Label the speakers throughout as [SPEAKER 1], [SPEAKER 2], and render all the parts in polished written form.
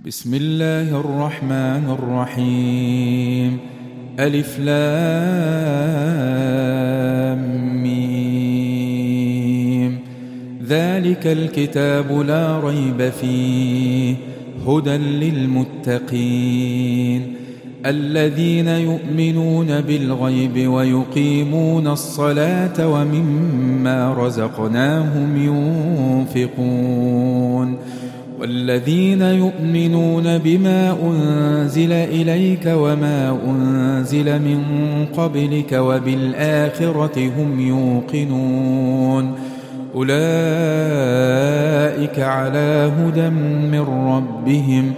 [SPEAKER 1] بسم الله الرحمن الرحيم. ألف لام ميم. ذلك الكتاب لا ريب فيه هدى للمتقين الذين يؤمنون بالغيب ويقيمون الصلاة ومما رزقناهم ينفقون والذين يؤمنون بما أنزل إليك وما أنزل من قبلك وبالآخرة هم يوقنون أولئك على هدى من ربهم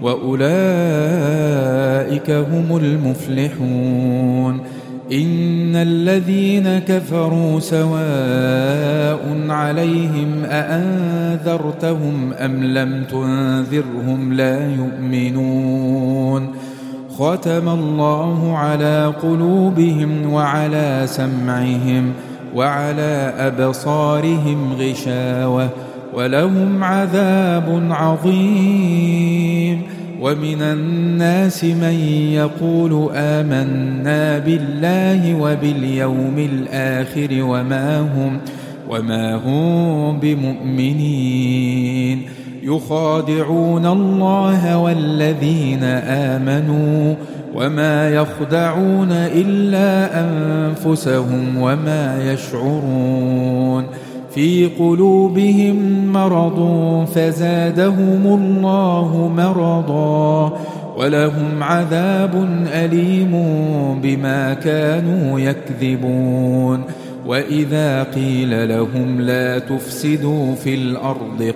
[SPEAKER 1] وأولئك هم المفلحون. إن الذين كفروا سواء عليهم أأنذرتهم أم لم تنذرهم لا يؤمنون. ختم الله على قلوبهم وعلى سمعهم وعلى أبصارهم غشاوة ولهم عذاب عظيم. ومن الناس من يقول آمنا بالله وباليوم الآخر وما هم بمؤمنين يخادعون الله والذين آمنوا وما يخدعون إلا أنفسهم وما يشعرون. في قلوبهم مرض فزادهم الله مرضا ولهم عذاب أليم بما كانوا يكذبون. وإذا قيل لهم لا تفسدوا في الأرض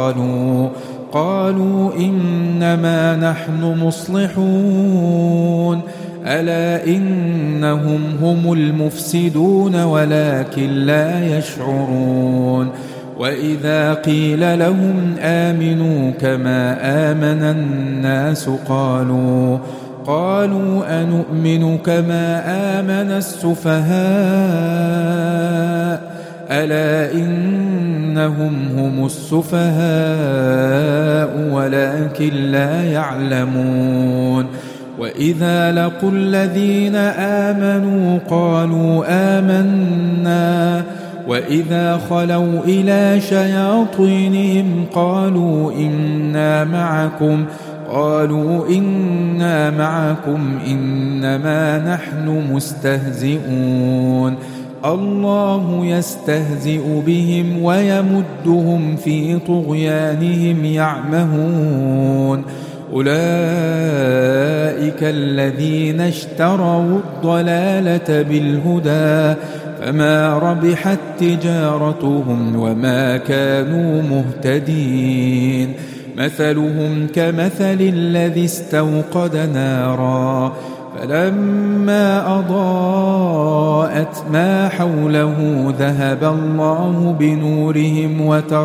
[SPEAKER 1] قالوا إنما نحن مصلحون ألا إنهم هم المفسدون ولكن لا يشعرون. وإذا قيل لهم آمنوا كما آمن الناس قالوا أنؤمن كما آمن السفهاء ألا إنهم هم السفهاء ولكن لا يعلمون. وإذا لقوا الذين آمنوا قالوا آمنا وإذا خلوا إلى شياطينهم قالوا إنا معكم إنما نحن مستهزئون. الله يستهزئ بهم ويمدهم في طغيانهم يعمهون. أولئك الذين اشتروا الضلالة بالهدى فما ربحت تجارتهم وما كانوا مهتدين. مثلهم كمثل الذي استوقد نارا فلما أضاءت ما حوله ذهب الله بنورهم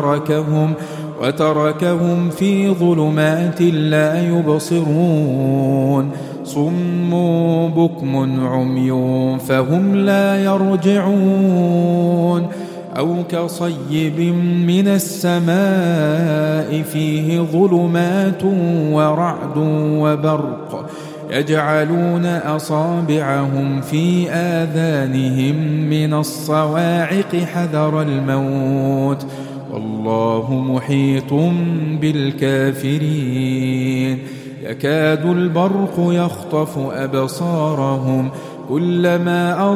[SPEAKER 1] وتركهم في ظلمات لا يبصرون. صم بكم عمي فهم لا يرجعون. أو كصيب من السماء فيه ظلمات ورعد وبرق يجعلون أصابعهم في آذانهم من الصواعق حذر الموت والله محيط بالكافرين. يكاد البرق يخطف أبصارهم كلما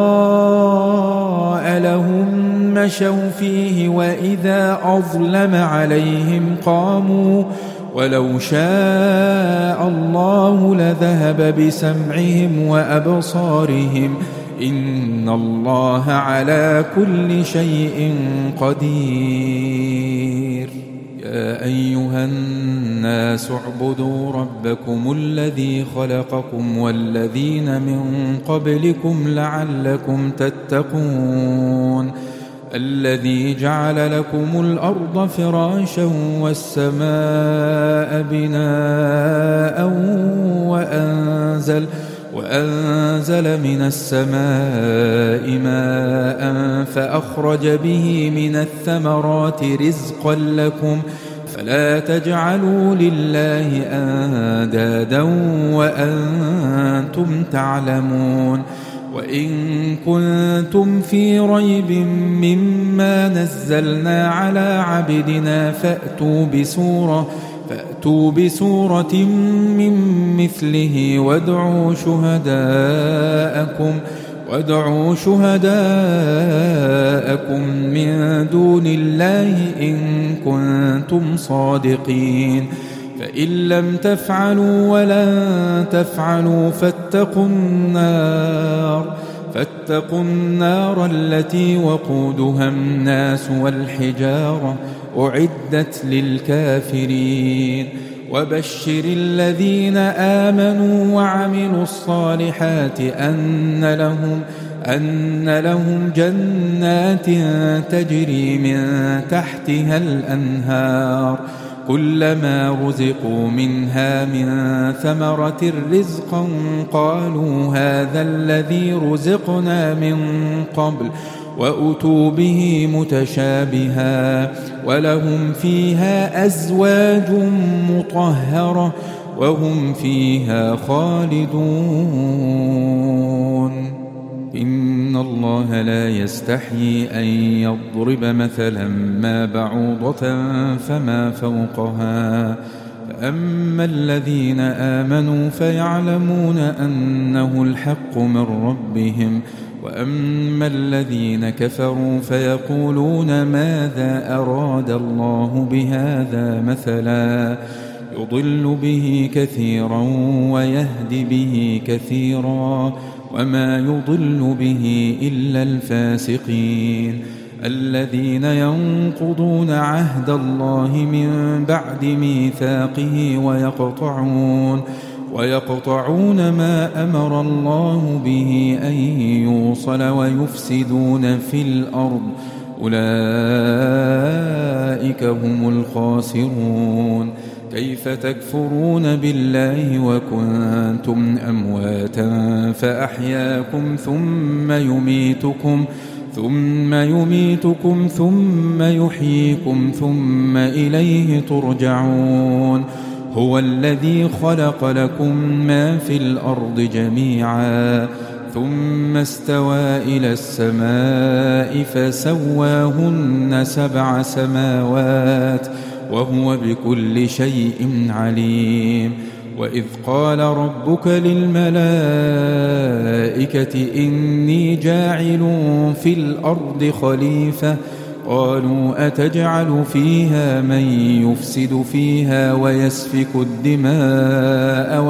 [SPEAKER 1] أضاء لهم مشوا فيه وإذا أظلم عليهم قاموا ولو شاء الله لذهب بسمعهم وأبصارهم إن الله على كل شيء قدير. يا أيها الناس اعبدوا ربكم الذي خلقكم والذين من قبلكم لعلكم تتقون. الذي جعل لكم الأرض فراشا والسماء بناء وأنزل من السماء ماء فأخرج به من الثمرات رزقا لكم فلا تجعلوا لله أندادا وأنتم تعلمون وإن كنتم في ريب مما نزلنا على عبدنا فأتوا بسورة من مثله وادعوا شهداءكم من دون الله إن كنتم صادقين فإن لم تفعلوا ولن تفعلوا فاتقوا النار التي وقودها الناس والحجارة أعدت للكافرين وبشر الذين آمنوا وعملوا الصالحات أن لهم جنات تجري من تحتها الأنهار كلما رزقوا منها من ثمرة رزقا قالوا هذا الذي رزقنا من قبل وأتوا به متشابها ولهم فيها أزواج مطهرة وهم فيها خالدون إن الله لا يستحيي أن يضرب مثلا ما بعوضة فما فوقها فأما الذين آمنوا فيعلمون أنه الحق من ربهم وأما الذين كفروا فيقولون ماذا أراد الله بهذا مثلا يضل به كثيرا ويهدي به كثيرا وما يضل به إلا الفاسقين الذين ينقضون عهد الله من بعد ميثاقه ويقطعون ما أمر الله به أن يوصل ويفسدون في الأرض أولئك هم الخاسرون كيف تكفرون بالله وكنتم أمواتا فأحياكم ثم يميتكم ثم يحييكم ثم إليه ترجعون هو الذي خلق لكم ما في الأرض جميعا ثم استوى إلى السماء فسواهن 7 سماوات وهو بكل شيء عليم وإذ قال ربك للملائكة إني جاعل في الأرض خليفة قالوا أتجعل فيها من يفسد فيها ويسفك الدماء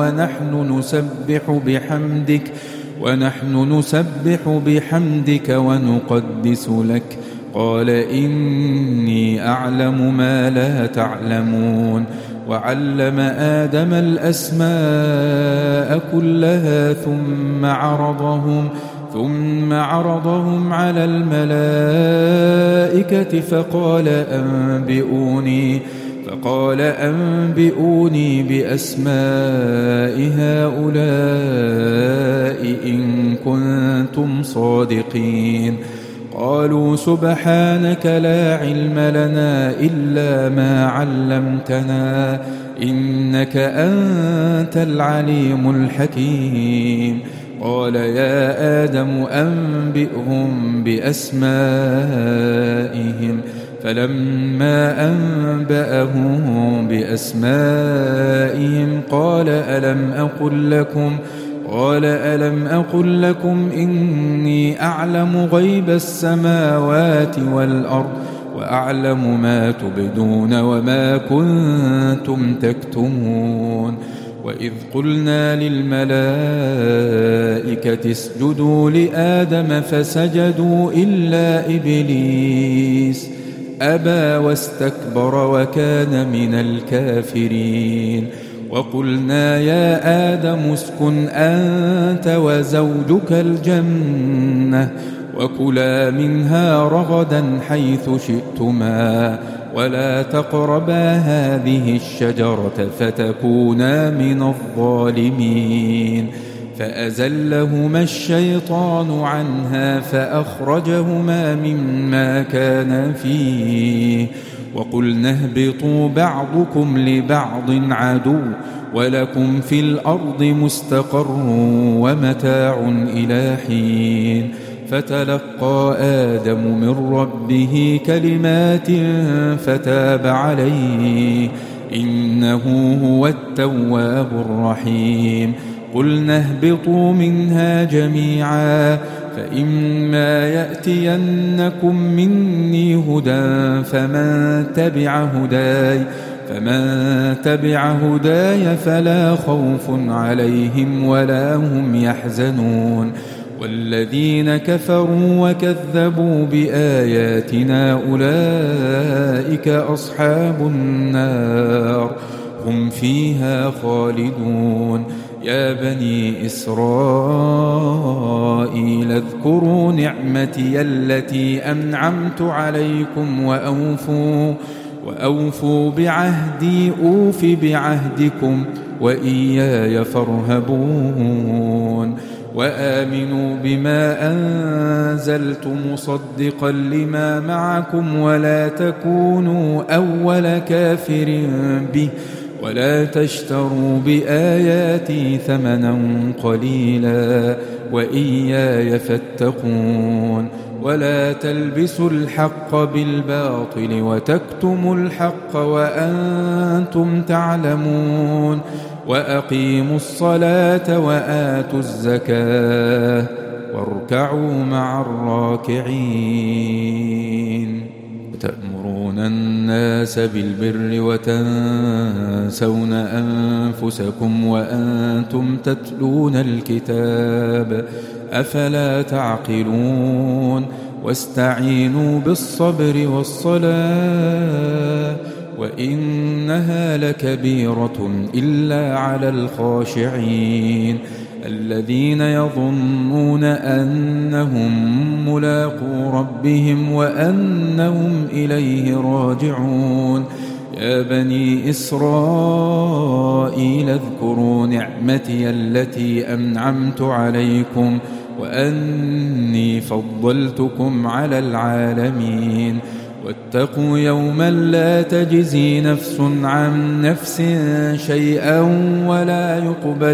[SPEAKER 1] ونحن نسبح بحمدك ونقدس لك قال إني أعلم ما لا تعلمون وعلم آدم الأسماء كلها ثم عرضهم على الملائكة فقال أنبئوني بأسماء هؤلاء إن كنتم صادقين قالوا سبحانك لا علم لنا إلا ما علمتنا إنك أنت العليم الحكيم قال يا آدم أنبئهم بأسمائهم فلما أنبأهم بأسمائهم قال ألم أقل لكم إني أعلم غيب السماوات والأرض وأعلم ما تبدون وما كنتم تكتمون وإذ قلنا للملائكة اسجدوا لآدم فسجدوا إلا إبليس أبى واستكبر وكان من الكافرين وقلنا يا آدم اسكن أنت وزوجك الجنة وكلا منها رغدا حيث شئتما ولا تقربا هذه الشجرة فتكونا من الظالمين فأزلهما الشيطان عنها فأخرجهما مما كان فيه وقلنا اهبطوا بعضكم لبعض عدو ولكم في الأرض مستقر ومتاع إلى حين فتلقى آدم من ربه كلمات فتاب عليه إنه هو التواب الرحيم قلنا اهبطوا منها جميعا فإما يأتينكم مني هدى فمن تبع هداي فلا خوف عليهم ولا هم يحزنون والذين كفروا وكذبوا بآياتنا أولئك أصحاب النار هم فيها خالدون يا بني إسرائيل اذكروا نعمتي التي أنعمت عليكم وأوفوا بعهدي أوف بعهدكم وإياي فارهبون وآمنوا بما أنزلت مصدقا لما معكم ولا تكونوا أول كافر به ولا تشتروا بآياتي ثمنا قليلا وإياي فاتقون ولا تلبسوا الحق بالباطل وتكتموا الحق وأنتم تعلمون وأقيموا الصلاة وآتوا الزكاة واركعوا مع الراكعين وتأمرون الناس بالبر وتنسون أنفسكم وأنتم تتلون الكتاب أفلا تعقلون واستعينوا بالصبر والصلاة وإنها لكبيرة إلا على الخاشعين الذين يظنون أنهم ملاقو ربهم وأنهم إليه راجعون يا بني إسرائيل اذكروا نعمتي التي أنعمت عليكم وأني فضلتكم على العالمين واتقوا يوما لا تجزي نفس عن نفس شيئا ولا يقبل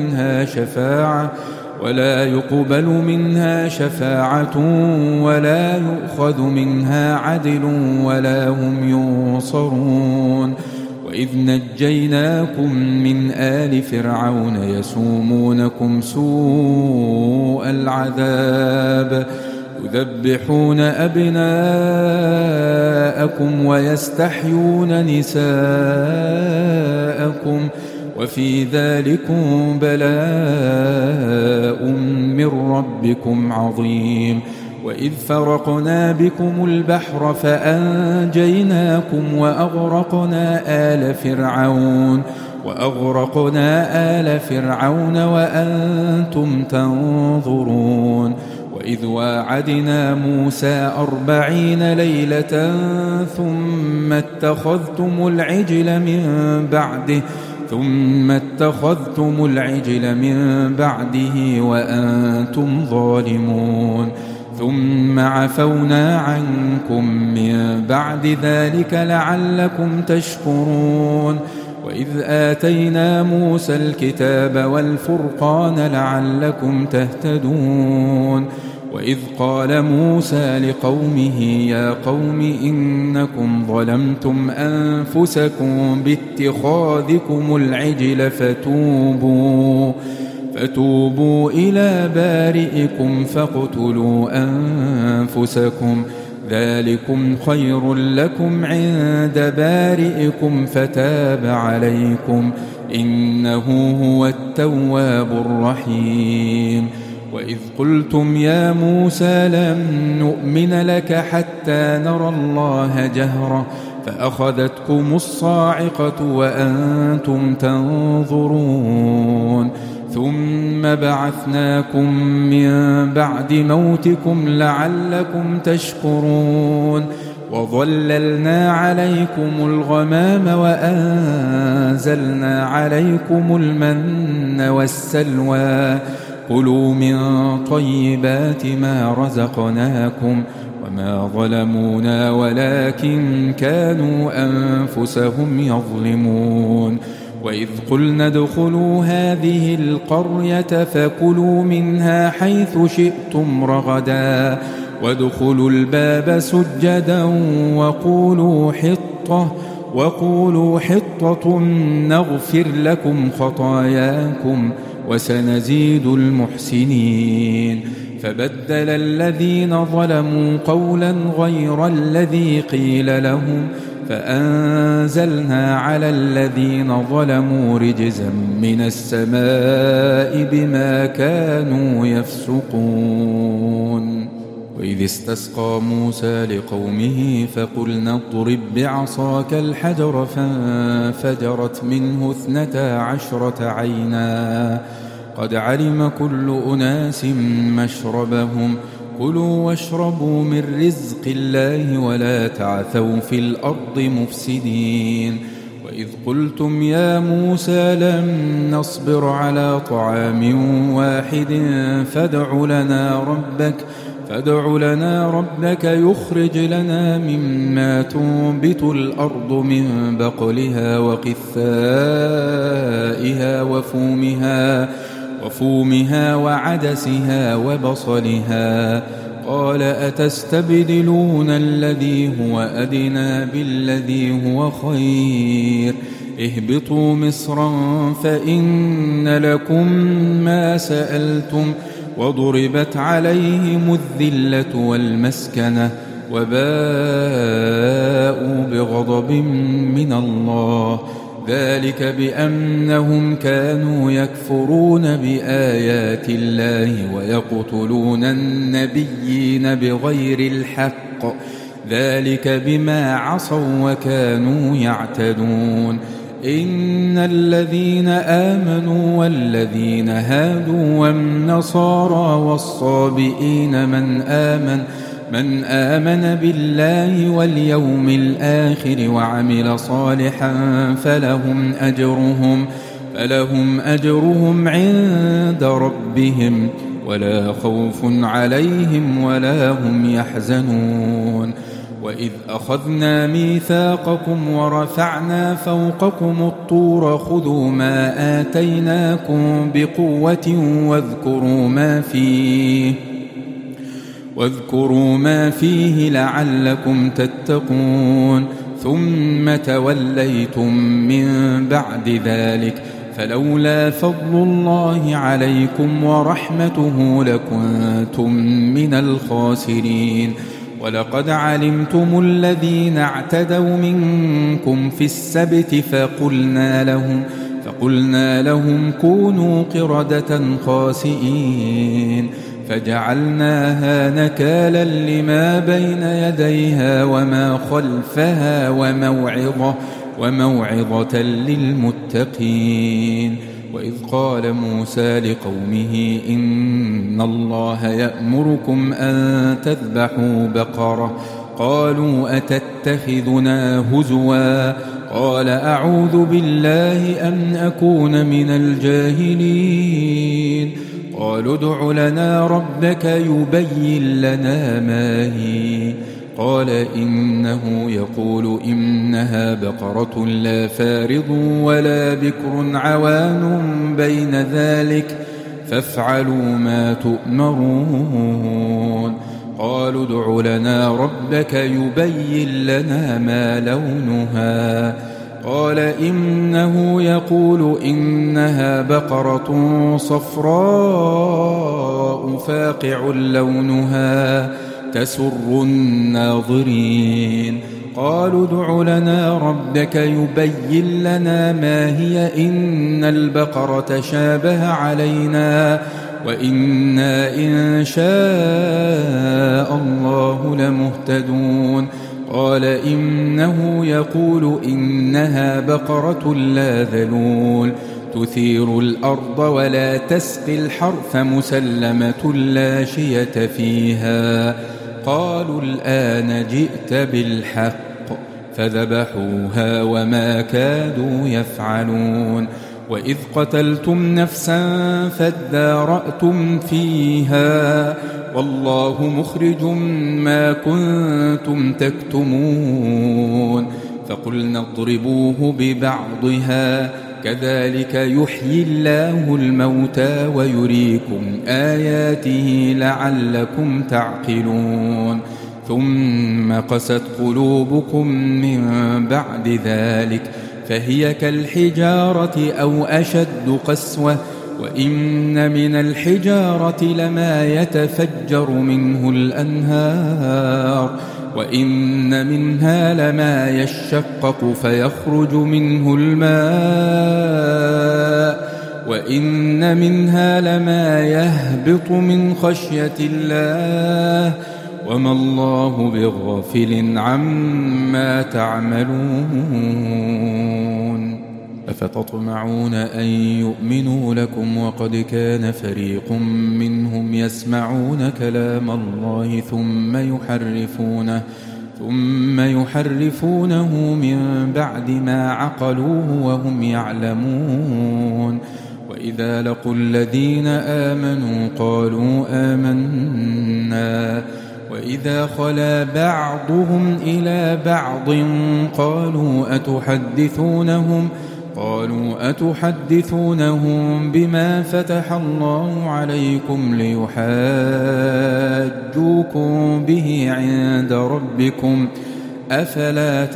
[SPEAKER 1] منها شفاعة ولا يؤخذ منها عدل ولا هم ينصرون وإذ نجيناكم من آل فرعون يسومونكم سوء العذاب يذبحون أبناءكم ويستحيون نساءكم وفي ذلكم بلاء من ربكم عظيم وإذ فرقنا بكم البحر فأنجيناكم وأغرقنا آل فرعون وأنتم تنظرون وإذ واعدنا موسى 40 ليلة ثم اتخذتم العجل من بعده وأنتم ظالمون ثم عفونا عنكم من بعد ذلك لعلكم تشكرون وإذ آتينا موسى الكتاب والفرقان لعلكم تهتدون وإذ قال موسى لقومه يا قوم إنكم ظلمتم أنفسكم باتخاذكم العجل فتوبوا إلى بارئكم فاقتلوا أنفسكم ذلكم خير لكم عند بارئكم فتاب عليكم إنه هو التواب الرحيم وإذ قلتم يا موسى لن نؤمن لك حتى نرى الله جهرة فأخذتكم الصاعقة وأنتم تنظرون ثم بعثناكم من بعد موتكم لعلكم تشكرون وظللنا عليكم الغمام وأنزلنا عليكم المن والسلوى كلوا من طيبات ما رزقناكم وما ظلمونا ولكن كانوا أنفسهم يظلمون. وإذ قلنا ادخلوا هذه القرية فكلوا منها حيث شئتم رغدا وادخلوا الباب سجدا وقولوا حطة نغفر لكم خطاياكم وسنزيد المحسنين. فبدل الذين ظلموا قولا غير الذي قيل لهم فأنزلنا على الذين ظلموا رجزا من السماء بما كانوا يفسقون. وإذ استسقى موسى لقومه فقلنا اضرب بعصاك الحجر فانفجرت منه 12 عينا قد علم كل أناس مشربهم كلوا واشربوا من رزق الله ولا تعثوا في الأرض مفسدين. وإذ قلتم يا موسى لن نصبر على طعام واحد فادع لنا ربك يخرج لنا مما تنبت الأرض من بقلها وقثائها وفومها وعدسها وبصلها. قال أتستبدلون الذي هو أدنى بالذي هو خير اهبطوا مصرا فإن لكم ما سألتم وضربت عليهم الذلة والمسكنة وباءوا بغضب من الله ذلك بأنهم كانوا يكفرون بآيات الله ويقتلون النبيين بغير الحق ذلك بما عصوا وكانوا يعتدون. إن الذين آمنوا والذين هادوا والنصارى والصابئين من آمن بالله واليوم الآخر وعمل صالحا فلهم أجرهم عند ربهم ولا خوف عليهم ولا هم يحزنون. وإذ أخذنا ميثاقكم ورفعنا فوقكم الطور خذوا ما آتيناكم بقوة واذكروا ما فيه لعلكم تتقون. ثم توليتم من بعد ذلك فلولا فضل الله عليكم ورحمته لكنتم من الخاسرين. ولقد علمتم الذين اعتدوا منكم في السبت فقلنا لهم كونوا قردة خاسئين فجعلناها نكالا لما بين يديها وما خلفها وموعظة للمتقين. وإذ قال موسى لقومه إن الله يأمركم أن تذبحوا بقرة قالوا أتتخذنا هزوا قال أعوذ بالله أن أكون من الجاهلين. قالوا ادع لنا ربك يبين لنا ما هي قال إنه يقول إنها بقرة لا فارض ولا بكر عوان بين ذلك فافعلوا ما تؤمرون. قالوا ادع لنا ربك يبين لنا ما لونها قال إنه يقول إنها بقرة صفراء فاقع لونها تسر الناظرين. قالوا ادع لنا ربك يبين لنا ما هي إن البقرة شابه علينا وإنا إن شاء الله لمهتدون. قال إنه يقول إنها بقرة لا ذلول تثير الأرض ولا تسقي الحرث مسلمة لا شية فيها. قالوا الآن جئت بالحق فذبحوها وما كادوا يفعلون. وإذ قتلتم نفسا فادارأتم فيها والله مخرج ما كنتم تكتمون فقلنا اضربوه ببعضها كذلك يحيي الله الموتى ويريكم آياته لعلكم تعقلون ثم قست قلوبكم من بعد ذلك فهي كالحجارة أو أشد قسوة وإن من الحجارة لما يتفجر منه الأنهار وإن منها لما يشقق فيخرج منه الماء وإن منها لما يهبط من خشية الله وما الله بغافل عما تعملون أفتطمعون أن يؤمنوا لكم وقد كان فريق منهم يسمعون كلام الله ثم يحرفونه من بعد ما عقلوه وهم يعلمون وإذا لقوا الذين آمنوا قالوا آمنا وإذا خلا بعضهم إلى بعض قالوا أتحدثونهم بما فتح الله عليكم ليحاجوكم به عند ربكم أفلا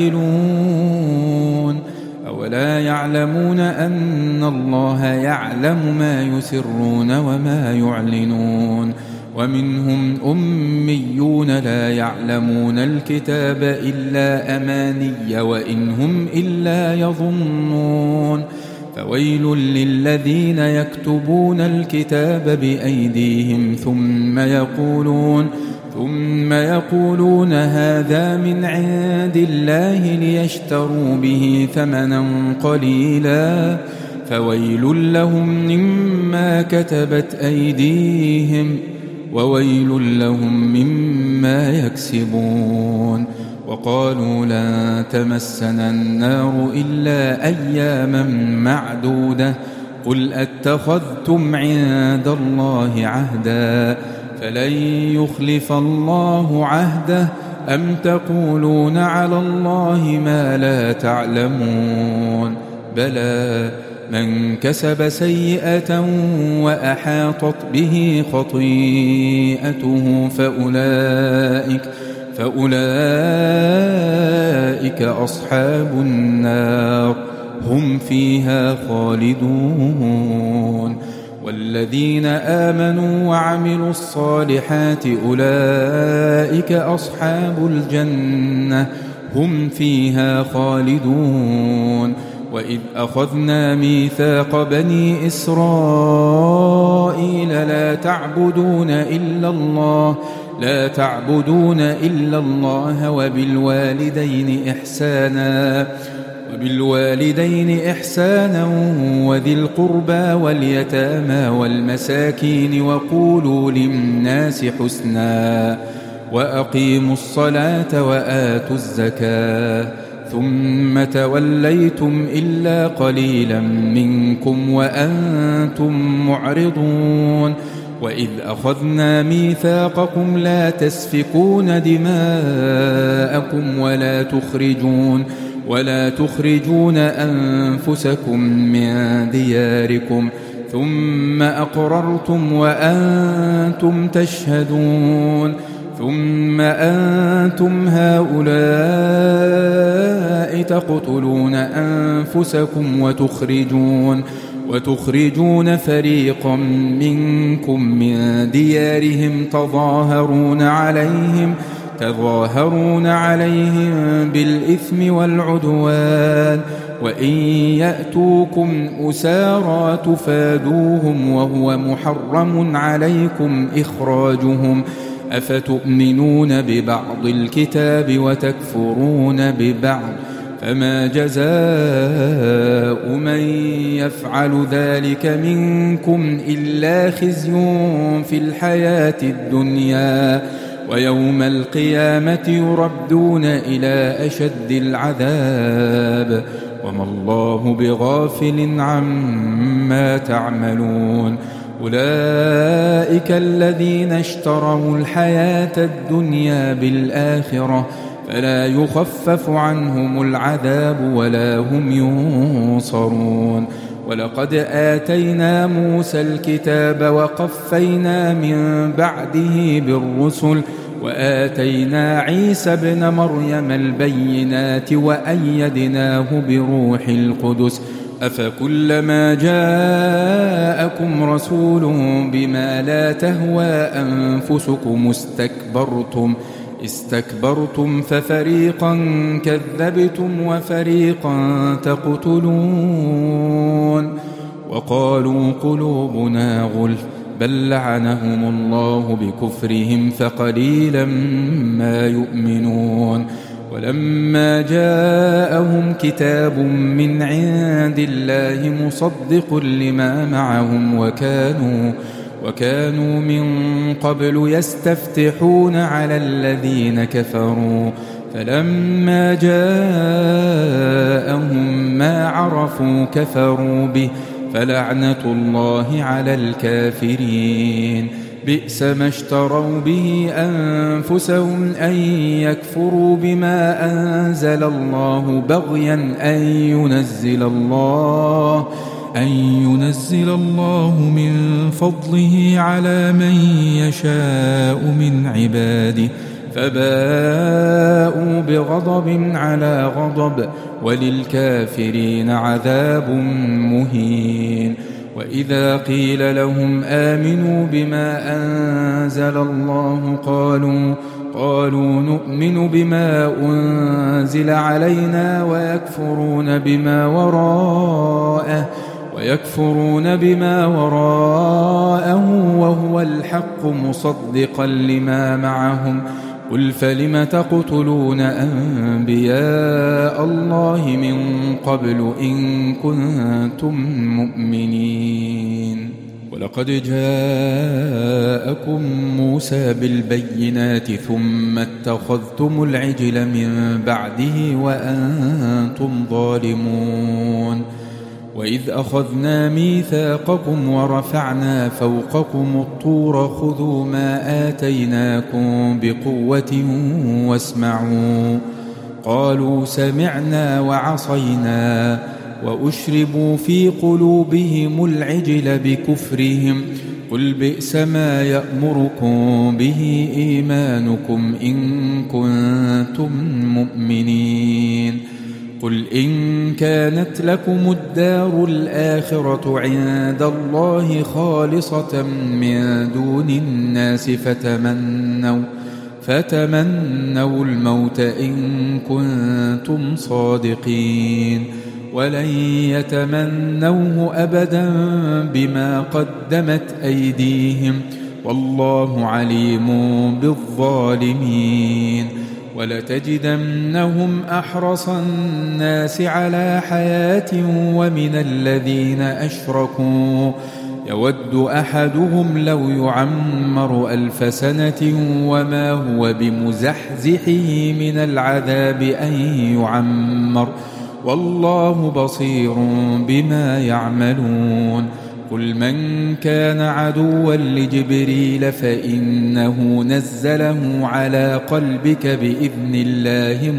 [SPEAKER 1] تعقلون أولا يعلمون أن الله يعلم ما يسرون وما يعلنون ومنهم أميون لا يعلمون الكتاب إلا أماني وإن هم إلا يظنون فويل للذين يكتبون الكتاب بأيديهم ثم يقولون هذا من عند الله ليشتروا به ثمنا قليلا فويل لهم مما كتبت أيديهم وويل لهم مما يكسبون وقالوا لن تمسنا النار إلا أياما معدودة قل أتخذتم عند الله عهدا فلن يخلف الله عهده أم تقولون على الله ما لا تعلمون بلى من كسب سيئة وأحاطت به خطيئته فأولئك أصحاب النار هم فيها خالدون والذين آمنوا وعملوا الصالحات أولئك أصحاب الجنة هم فيها خالدون وإذ أخذنا ميثاق بني إسرائيل لا تعبدون إلا الله وبالوالدين إحسانا وذي القربى واليتامى والمساكين وقولوا للناس حسنا وأقيموا الصلاة وآتوا الزكاة ثم توليتم إلا قليلا منكم وأنتم معرضون وإذ أخذنا ميثاقكم لا تسفكون دماءكم ولا تخرجون أنفسكم من دياركم ثم أقررتم وأنتم تشهدون ثم أنتم هؤلاء تقتلون أنفسكم وتخرجون فريقا منكم من ديارهم تظاهرون عليهم بالإثم والعدوان وإن يأتوكم أسارى تفادوهم وهو محرم عليكم إخراجهم أفتؤمنون ببعض الكتاب وتكفرون ببعض فما جزاء من يفعل ذلك منكم إلا خزي في الحياة الدنيا ويوم القيامة يردون إلى أشد العذاب وما الله بغافل عما تعملون أولئك الذين اشتروا الحياة الدنيا بالآخرة فلا يخفف عنهم العذاب ولا هم ينصرون ولقد آتينا موسى الكتاب وقفينا من بعده بالرسل وآتينا عيسى ابن مريم البينات وأيدناه بروح القدس أفكلما جاءكم رسول بما لا تهوى أنفسكم استكبرتم ففريقا كذبتم وفريقا تقتلون وقالوا قلوبنا غلف بل لعنهم الله بكفرهم فقليلا ما يؤمنون ولما جاءهم كتاب من عند الله مصدق لما معهم وكانوا من قبل يستفتحون على الذين كفروا فلما جاءهم ما عرفوا كفروا به فلعنة الله على الكافرين بئس ما اشتروا به أنفسهم أن يكفروا بما أنزل الله بغيا أن ينزل الله من فضله على من يشاء من عباده فباءوا بغضب على غضب وللكافرين عذاب مهين وإذا قيل لهم آمنوا بما أنزل الله قالوا نؤمن بما أنزل علينا ويكفرون بما وراءه وهو الحق مصدقا لما معهم قل فلم تقتلون أنبياء الله من قبل إن كنتم مؤمنين ولقد جاءكم موسى بالبينات ثم اتخذتم العجل من بعده وأنتم ظالمون وإذ أخذنا ميثاقكم ورفعنا فوقكم الطور خذوا ما آتيناكم بقوة واسمعوا قالوا سمعنا وعصينا وأشربوا في قلوبهم العجل بكفرهم قل بئس ما يأمركم به إيمانكم إن كنتم مؤمنين قل إن كانت لكم الدار الآخرة عند الله خالصة من دون الناس فتمنوا الموت إن كنتم صادقين ولن يتمنوه أبدا بما قدمت أيديهم والله عليم بالظالمين ولتجدنهم أحرص الناس على حياة ومن الذين أشركوا يود أحدهم لو يعمر 1000 سنة وما هو بمزحزحه من العذاب أن يعمر والله بصير بما يعملون قل من كان عدوا لجبريل فإنه نزله على قلبك بإذن الله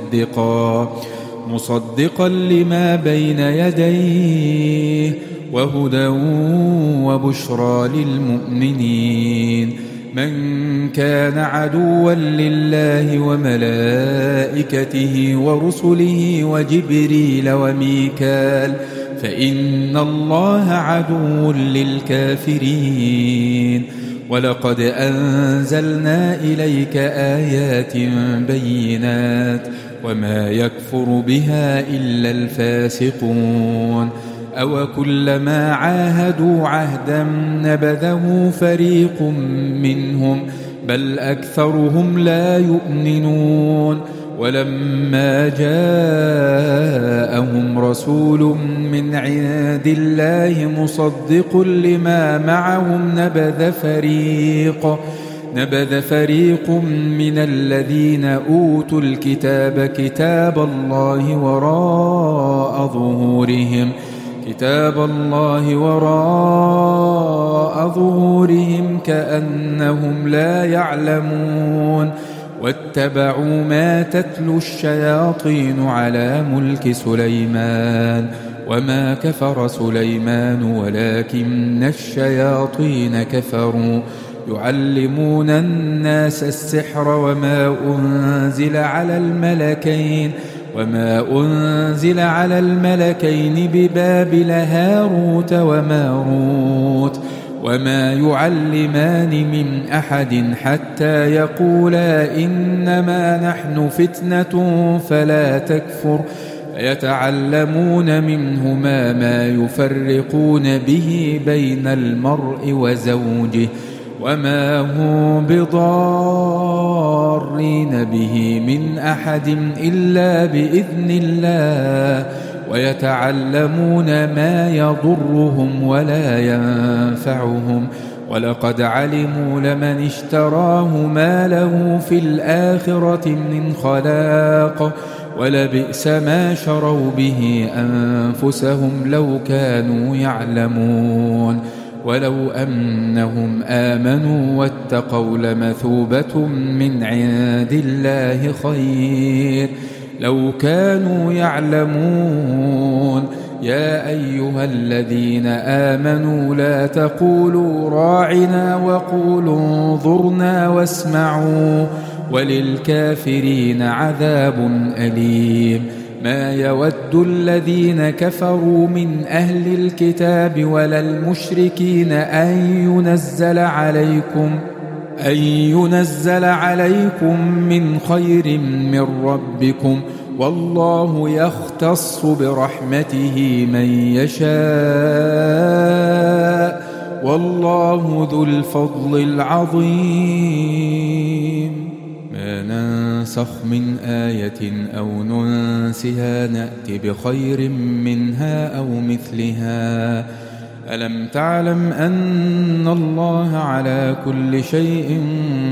[SPEAKER 1] مصدقا لما بين يديه وهدى وبشرى للمؤمنين من كان عدوا لله وملائكته ورسله وجبريل وميكال فإن الله عدو للكافرين ولقد أنزلنا إليك آيات بينات وما يكفر بها إلا الفاسقون أو كلما عاهدوا عهدا نبذه فريق منهم بل أكثرهم لا يؤمنون ولما جاءهم رسول من عند الله مصدق لما معهم نبذ فريق من الذين أوتوا الكتاب كتاب الله وراء ظهورهم كأنهم لا يعلمون واتبعوا ما تتلو الشياطين على ملك سليمان وما كفر سليمان ولكن الشياطين كفروا يعلمون الناس السحر وما أنزل على الملكين ببابل هاروت وماروت وما يعلمان من أحد حتى يقولا إنما نحن فتنة فلا تكفر فيتعلمون منهما ما يفرقون به بين المرء وزوجه وما هم بضارين به من أحد إلا بإذن الله ويتعلمون ما يضرهم ولا ينفعهم ولقد علموا لمن اشتراه ما له في الآخرة من خلاق ولبئس ما شروا به أنفسهم لو كانوا يعلمون ولو أنهم آمنوا واتقوا لمثوبة من عند الله خير لو كانوا يعلمون يا أيها الذين آمنوا لا تقولوا راعنا وقولوا انظرنا واسمعوا وللكافرين عذاب أليم ما يود الذين كفروا من أهل الكتاب ولا المشركين أن ينزل عليكم من خير من ربكم والله يختص برحمته من يشاء والله ذو الفضل العظيم ما ننسخ من آية أو ننسها نأت بخير منها أو مثلها ألم تعلم أن الله على كل شيء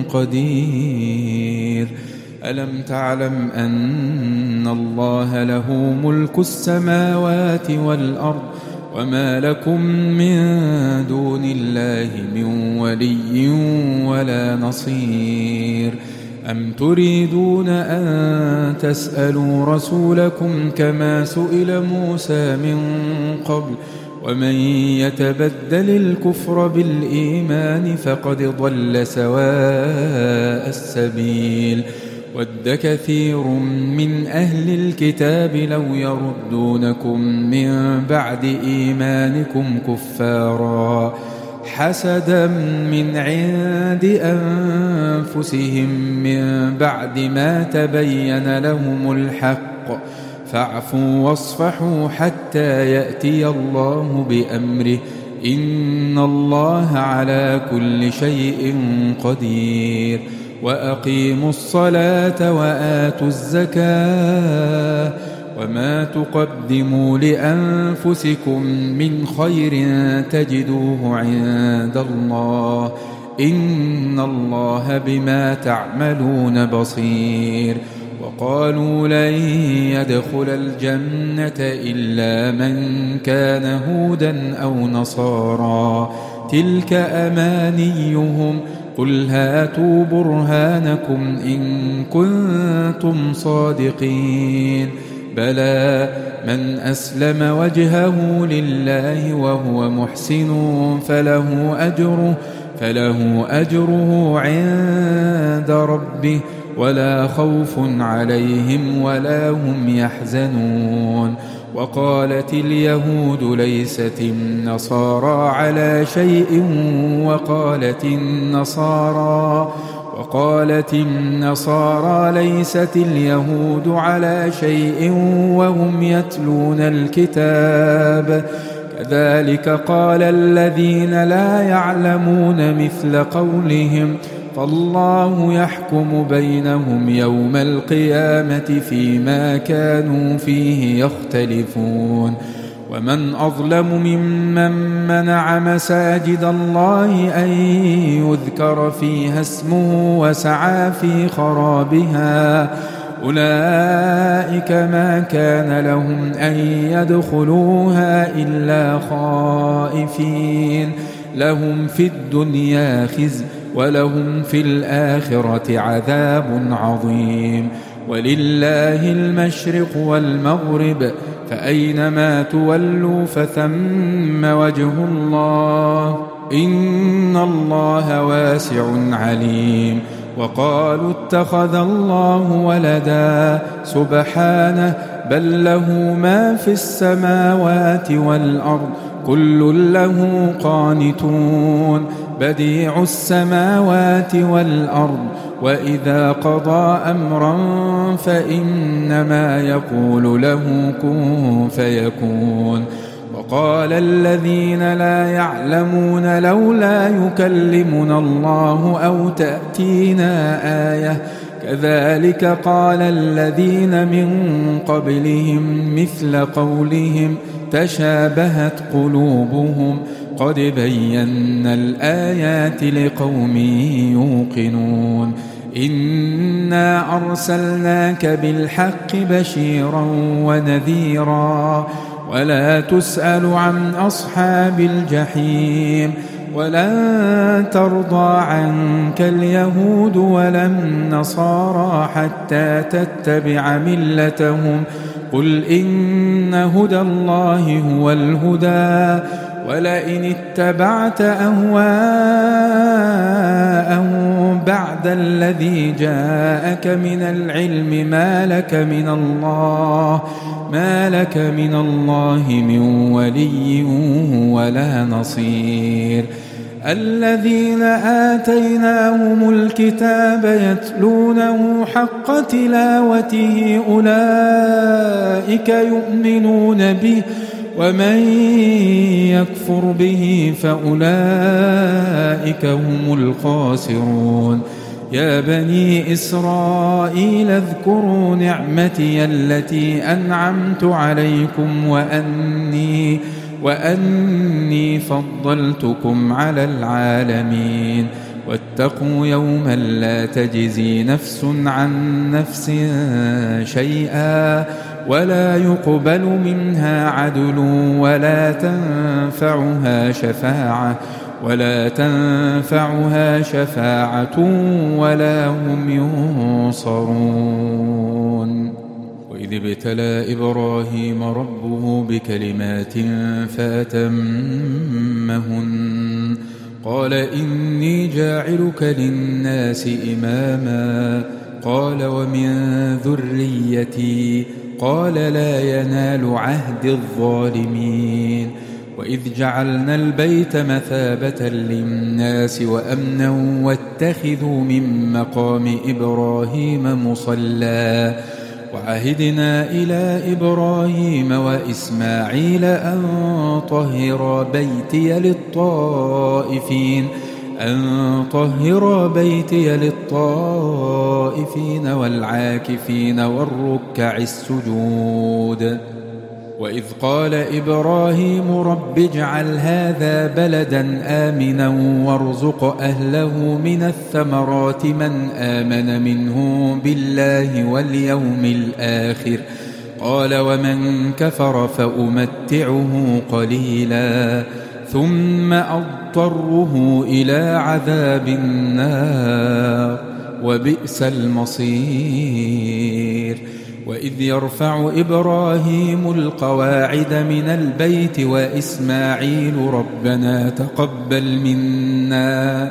[SPEAKER 1] قدير ألم تعلم أن الله له ملك السماوات والأرض وما لكم من دون الله من ولي ولا نصير أم تريدون أن تسألوا رسولكم كما سئل موسى من قبل ومن يتبدل الكفر بالإيمان فقد ضل سواء السبيل ود كثير من أهل الكتاب لو يردونكم من بعد إيمانكم كفارا حسدا من عند أنفسهم من بعد ما تبين لهم الحق فاعفوا واصفحوا حتى يأتي الله بأمره إن الله على كل شيء قدير وأقيموا الصلاة وآتوا الزكاة وما تقدموا لأنفسكم من خير تجدوه عند الله إن الله بما تعملون بصير وقالوا لن يدخل الجنة إلا من كان هودا أو نصارى تلك أمانيهم قل هاتوا برهانكم إن كنتم صادقين بلى من أسلم وجهه لله وهو محسن فله أجره عند ربه ولا خوف عليهم ولا هم يحزنون وقالت اليهود ليست النصارى على شيء وقالت النصارى ليست اليهود على شيء وهم يتلون الكتاب كذلك قال الذين لا يعلمون مثل قولهم فالله يحكم بينهم يوم القيامة فيما كانوا فيه يختلفون ومن أظلم ممن منع مساجد الله أن يذكر فيها اسمه وسعى في خرابها أولئك ما كان لهم أن يدخلوها إلا خائفين لهم في الدنيا خزي ولهم في الآخرة عذاب عظيم ولله المشرق والمغرب فأينما تولوا فثم وجه الله إن الله واسع عليم وقالوا اتخذ الله ولدا سبحانه بل له ما في السماوات والأرض كل له قانتون بديع السماوات والأرض وإذا قضى أمرا فإنما يقول له كن فيكون وقال الذين لا يعلمون لولا يكلمنا الله أو تأتينا آية كذلك قال الذين من قبلهم مثل قولهم تشابهت قلوبهم قد بينا الآيات لقوم يوقنون إنا أرسلناك بالحق بشيرا ونذيرا ولا تسأل عن أصحاب الجحيم ولن ترضى عنك اليهود ولا النصارى حتى تتبع ملتهم قل إن هدى الله هو الهدى ولئن اتبعت أهواءهم بعد الذي جاءك من العلم ما لك من الله من ولي ولا نصير الذين آتيناهم الكتاب يتلونه حق تلاوته أولئك يؤمنون به ومن يكفر به فأولئك هم الخاسرون يا بني إسرائيل اذكروا نعمتي التي أنعمت عليكم وأني فضلتكم على العالمين واتقوا يوما لا تجزي نفس عن نفس شيئا ولا يقبل منها عدل ولا تنفعها شفاعة ولا هم ينصرون وإذ ابتلى إبراهيم ربه بكلمات فأتمهن قال إني جاعلك للناس إماما قال ومن ذريتي قال لا ينال عهد الظالمين وإذ جعلنا البيت مثابة للناس وأمنا واتخذوا من مقام إبراهيم مصلى وعهدنا إلى إبراهيم وإسماعيل أن طهر بيتي للطائفين والعاكفين والركع السجود وإذ قال إبراهيم رب اجعل هذا بلدا آمنا وارزق أهله من الثمرات من آمن منهم بالله واليوم الآخر قال ومن كفر فأمتعه قليلا ثم أضطره إلى عذاب النار وبئس المصير وإذ يرفع إبراهيم القواعد من البيت وإسماعيل ربنا تقبل منا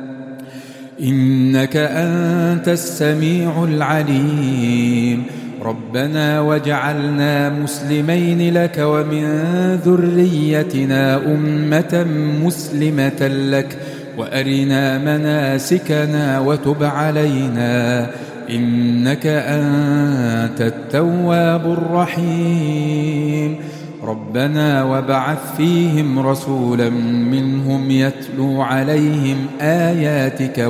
[SPEAKER 1] إنك أنت السميع العليم ربنا واجعلنا مسلمين لك ومن ذريتنا أمة مسلمة لك وأرنا مناسكنا وتب علينا إنك أنت التواب الرحيم ربنا وابعث فيهم رسولا منهم يتلو عليهم آياتك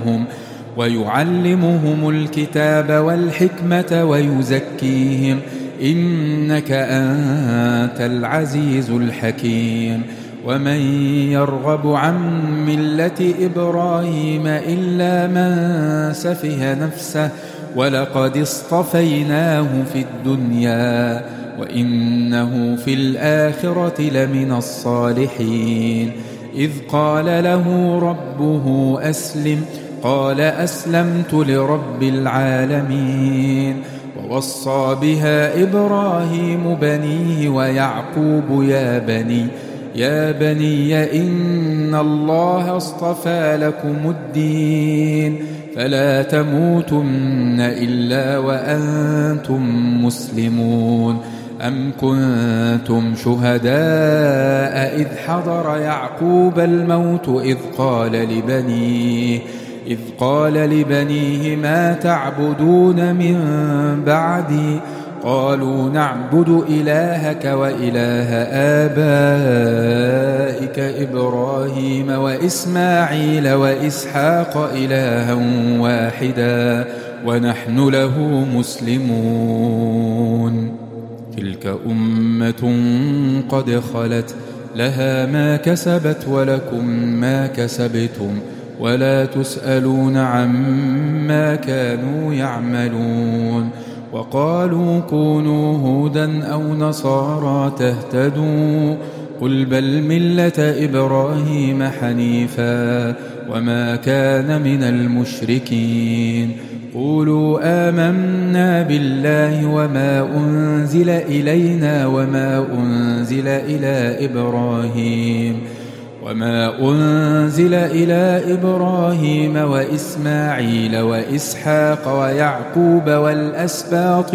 [SPEAKER 1] ويعلمهم الكتاب والحكمة ويزكيهم إنك أنت العزيز الحكيم. ومن يرغب عن ملة إبراهيم إلا من سفه نفسه ولقد اصطفيناه في الدنيا وإنه في الآخرة لمن الصالحين. إذ قال له ربه أسلم قال أسلمت لرب العالمين. ووصى بها إبراهيم بنيه ويعقوب يا بني إن الله اصطفى لكم الدين فلا تموتن إلا وأنتم مسلمون. أم كنتم شهداء إذ حضر يعقوب الموت إذ قال لبنيه ما تعبدون من بعدي قالوا نعبد إلهك وإله آبائك إبراهيم وإسماعيل وإسحاق إلها واحدا ونحن له مسلمون. تلك أمة قد خلت لها ما كسبت ولكم ما كسبتم ولا تسألون عما كانوا يعملون. وقالوا كونوا هودا أو نصارى تهتدوا قل بل ملة إبراهيم حنيفا وما كان من المشركين. قولوا آمنا بالله وما أنزل إلينا وما أنزل إلى إبراهيم وإسماعيل وإسحاق ويعقوب والأسباط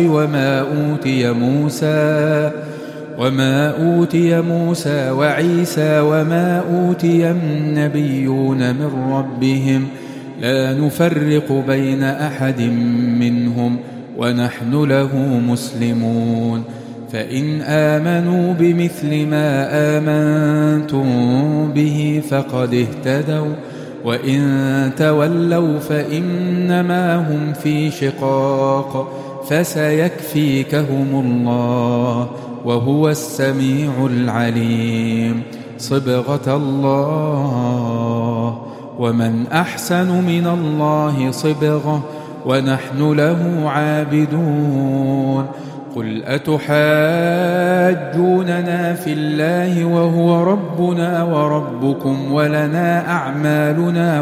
[SPEAKER 1] وما أوتي موسى وعيسى وما أوتي النبيون من ربهم لا نفرق بين أحد منهم ونحن له مسلمون. فإن آمنوا بمثل ما آمنتم به فقد اهتدوا وإن تولوا فإنما هم في شقاق فسيكفيكهم الله وهو السميع العليم. صبغة الله ومن أحسن من الله صبغة ونحن له عابدون. قل أتحاجوننا في الله وهو ربنا وربكم ولنا أعمالنا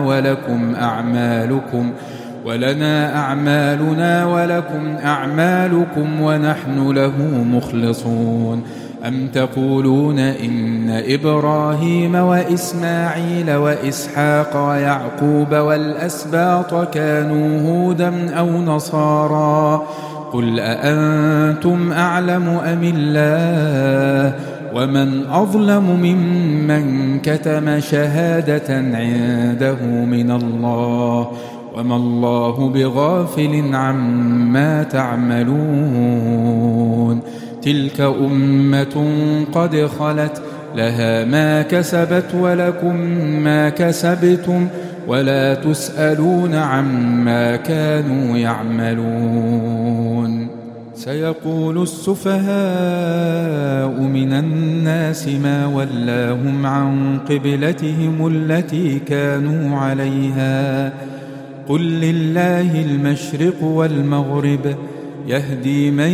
[SPEAKER 1] ولكم أعمالكم ونحن له مخلصون. أم تقولون إن إبراهيم وإسماعيل وإسحاق ويعقوب والأسباط كانوا هودا أو نصارى قل أأنتم أعلم أم الله ومن أظلم ممن كتم شهادة عنده من الله وما الله بغافل عما تعملون. تلك أمة قد خلت لها ما كسبت ولكم ما كسبتم ولا تسألون عما كانوا يعملون. سيقول السفهاء من الناس ما ولاهم عن قبلتهم التي كانوا عليها قل لله المشرق والمغرب يهدي من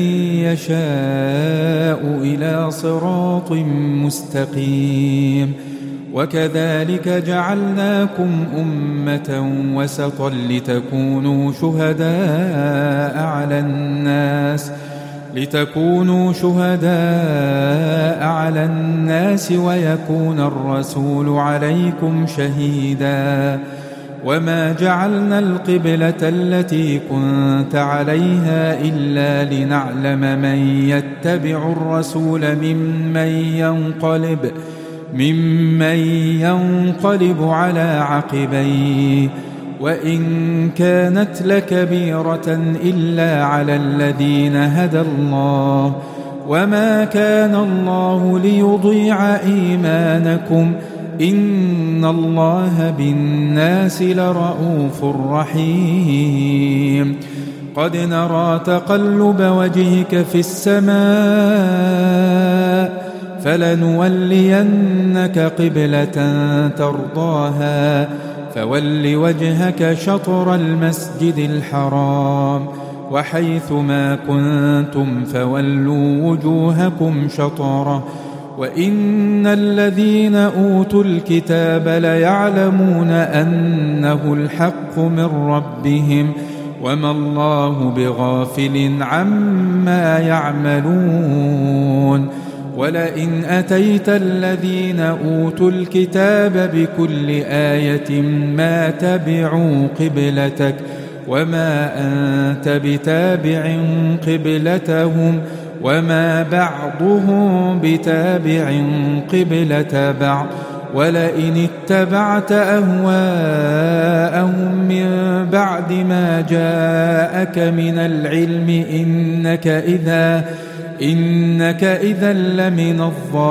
[SPEAKER 1] يشاء إلى صراط مستقيم. وكذلك جعلناكم أمة وسطا لتكونوا شهداء على الناس ويكون الرسول عليكم شهيدا. وما جعلنا القبلة التي كنت عليها إلا لنعلم من يتبع الرسول ممن ينقلب على عقبيه وإن كانت لكبيرة إلا على الذين هدى الله وما كان الله ليضيع إيمانكم إن الله بالناس لرؤوف رحيم. قد نرى تقلب وجهك في السماء فلنولينك قبلة ترضاها فول وجهك شطر المسجد الحرام وحيث ما كنتم فولوا وجوهكم شطره وإن الذين أوتوا الكتاب ليعلمون أنه الحق من ربهم وما الله بغافل عما يعملون ولئن أتيت الذين أوتوا الكتاب بكل آية ما تبعوا قبلتك وما أنت بتابع قبلتهم وما بعضهم بتابع قبلة بعض ولئن اتبعت أهواءهم من بعد ما جاءك من العلم إنك إذا لمن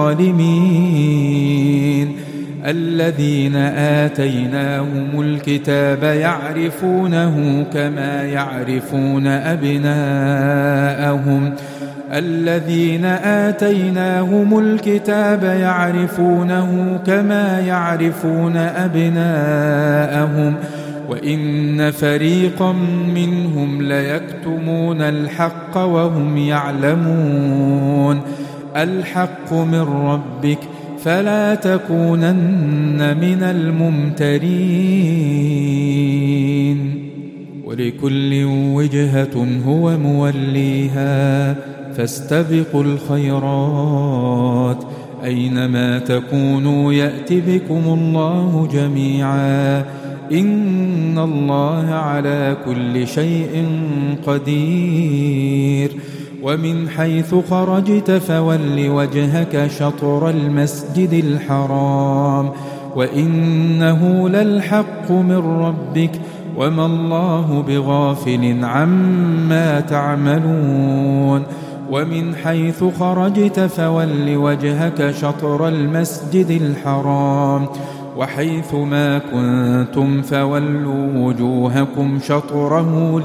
[SPEAKER 1] الظالمين الذين آتيناهم الكتاب يعرفونه كما يعرفون أبناءهم الذين آتيناهم الكتاب يعرفونه كما يعرفون أبناءهم وإن فريقا منهم ليكتمون الحق وهم يعلمون الحق من ربك فلا تكونن من الممترين ولكل وجهة هو موليها فاستبقوا الخيرات أينما تكونوا يأت بكم الله جميعا إن الله على كل شيء قدير ومن حيث خرجت فول وجهك شطر المسجد الحرام وإنه للحق من ربك وما الله بغافل عما تعملون ومن حيث خرجت فول وجهك شطر المسجد الحرام وحيث ما كنتم فولوا وجوهكم شطره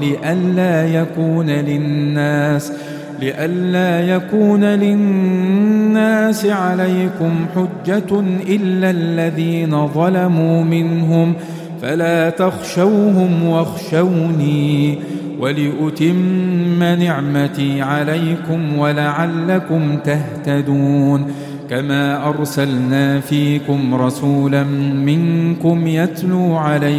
[SPEAKER 1] لئلا يكون للناس عليكم حجة إلا الذين ظلموا منهم فلا تخشوهم واخشوني ولأتم نعمتي عليكم ولعلكم تهتدون كما أرسلنا فيكم رسولا منكم يتلو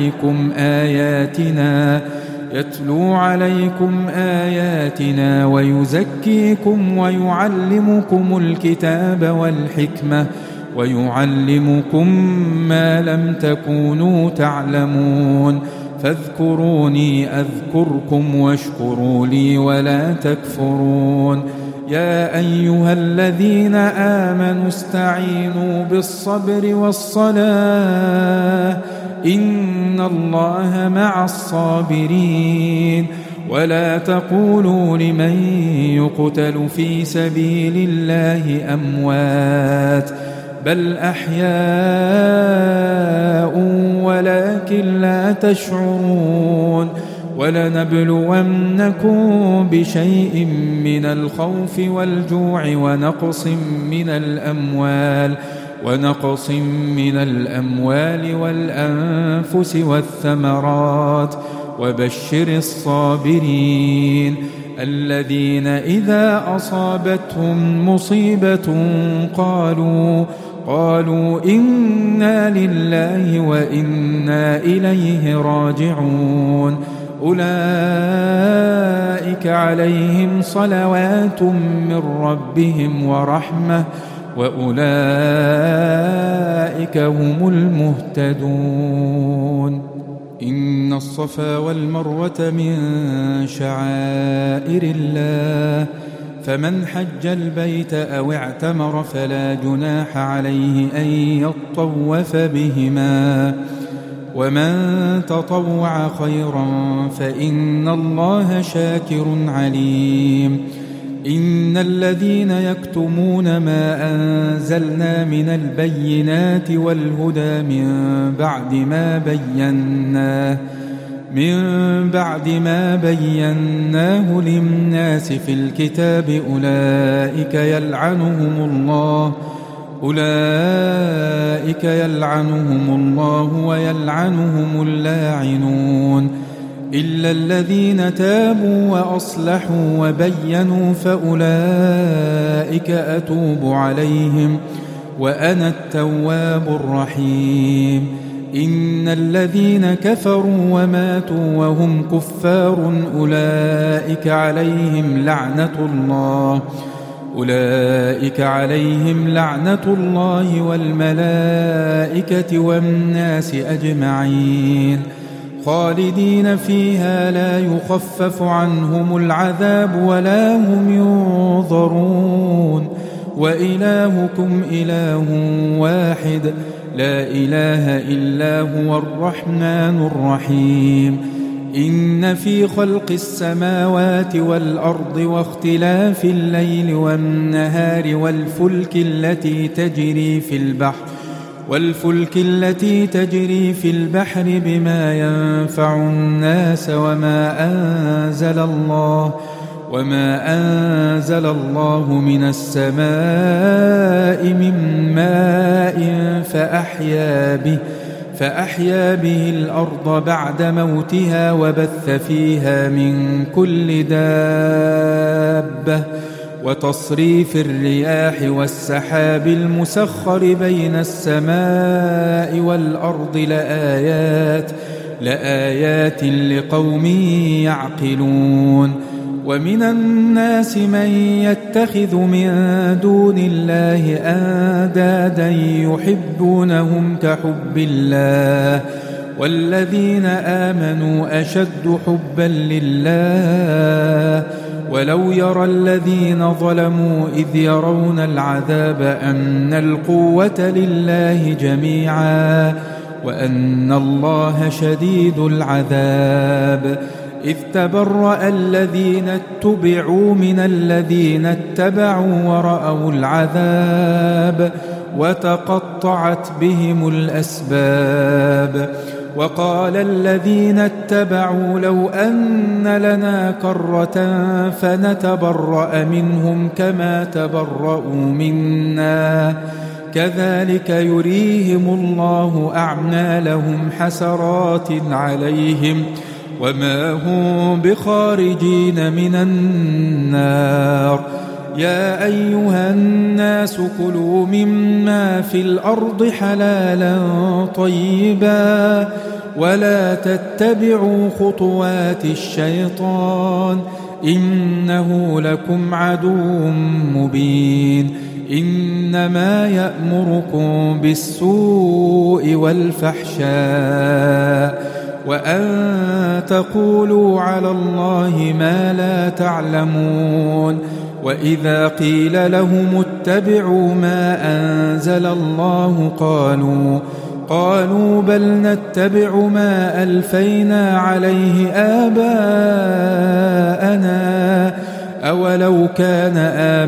[SPEAKER 1] عليكم آياتنا ويزكيكم ويعلمكم الكتاب والحكمة ويعلمكم ما لم تكونوا تعلمون فاذكروني أذكركم واشكروا لي ولا تكفرون يا أيها الذين آمنوا استعينوا بالصبر والصلاة إن الله مع الصابرين ولا تقولوا لمن يقتل في سبيل الله أموات بل أحياء ولكن لا تشعرون ولنبلونكم بشيء من الخوف والجوع ونقص من الأموال والأنفس والثمرات وبشر الصابرين الذين إذا أصابتهم مصيبة قالوا إنا لله وإنا إليه راجعون أولئك عليهم صلوات من ربهم ورحمة وأولئك هم المهتدون إن الصفا والمروة من شعائر الله فمن حج البيت أو اعتمر فلا جناح عليه أن يطوف بهما ومن تطوع خيرا فإن الله شاكر عليم إن الذين يكتمون ما أنزلنا من البينات والهدى من من بعد ما بيناه للناس في الكتاب أولئك يلعنهم الله ويلعنهم اللاعنون إلا الذين تابوا وأصلحوا وبينوا فأولئك أتوب عليهم وأنا التواب الرحيم. إن الذين كفروا وماتوا وهم كفار أولئك عليهم لعنة الله والملائكة والناس أجمعين خالدين فيها لا يخفف عنهم العذاب ولا هم ينظرون وإلهكم إله واحد لا إله إلا هو الرحمن الرحيم. إن في خلق السماوات والأرض واختلاف الليل والنهار والفلك التي تجري في البحر بما ينفع الناس وما أنزل الله من السماء من ماء فأحيا به الأرض بعد موتها وبث فيها من كل دابة وتصريف الرياح والسحاب المسخر بين السماء والأرض لآيات لقوم يعقلون. ومن الناس من يتخذ من دون الله أندادا يحبونهم كحب الله والذين آمنوا أشد حبا لله ولو يرى الذين ظلموا إذ يرون العذاب أن القوة لله جميعا وأن الله شديد العذاب. إذ تبرأ الذين اتبعوا من الذين اتبعوا ورأوا العذاب وتقطعت بهم الأسباب. وقال الذين اتبعوا لو أن لنا كرة فنتبرأ منهم كما تبرؤوا منا كذلك يريهم الله أعمالهم حسرات عليهم وما هم بخارجين من النار. يا أيها الناس كلوا مما في الأرض حلالا طيبا ولا تتبعوا خطوات الشيطان إنه لكم عدو مبين. إنما يأمركم بالسوء والفحشاء وأن تقولوا على الله ما لا تعلمون. وإذا قيل لهم اتبعوا ما أنزل الله قالوا بل نتبع ما ألفينا عليه آباءنا أولو كان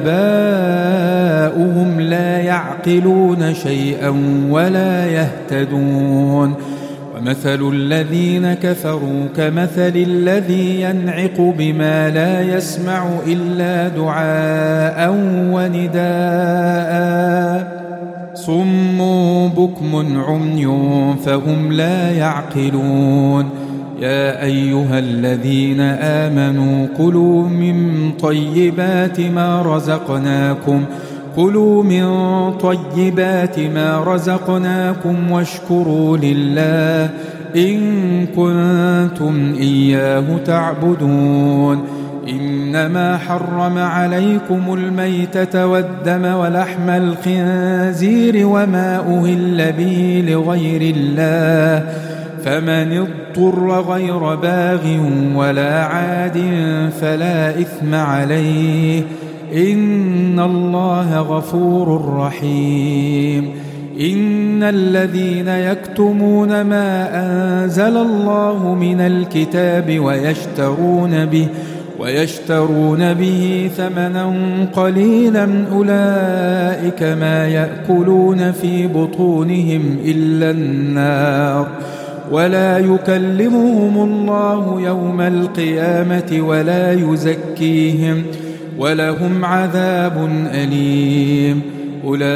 [SPEAKER 1] آباؤهم لا يعقلون شيئا ولا يهتدون. ومثل الذين كفروا كمثل الذي ينعق بما لا يسمع إلا دعاء ونداء صم بكم عمي فهم لا يعقلون. يا أيها الذين آمنوا كلوا من طيبات ما رزقناكم واشكروا لله إن كنتم إياه تعبدون. إنما حرم عليكم الميتة والدم ولحم الخنزير وما أهل به لغير الله فمن اضطر غير باغ ولا عاد فلا إثم عليه إن الله غفور رحيم. إن الذين يكتمون ما أنزل الله من الكتاب ويشترون به ثمنا قليلا أولئك ما يأكلون في بطونهم إلا النار ولا يكلمهم الله يوم القيامة ولا يزكيهم ولهم عذاب أليم. أولئك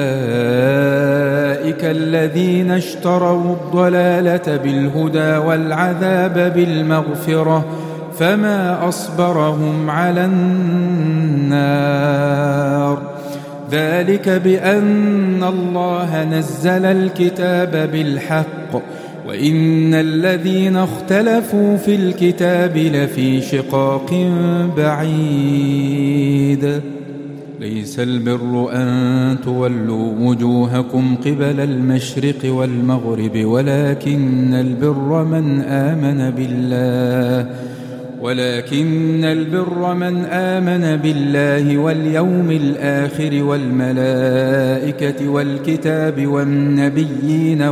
[SPEAKER 1] الذين اشتروا الضلالة بالهدى والعذاب بالمغفرة فما أصبرهم على النار. ذلك بأن الله نزل الكتاب بالحق وإن الذين اختلفوا في الكتاب لفي شقاق بعيد. ليس البر أن تولوا وجوهكم قبل المشرق والمغرب ولكن البر من آمن بالله واليوم الآخر والملائكة والكتاب والنبيين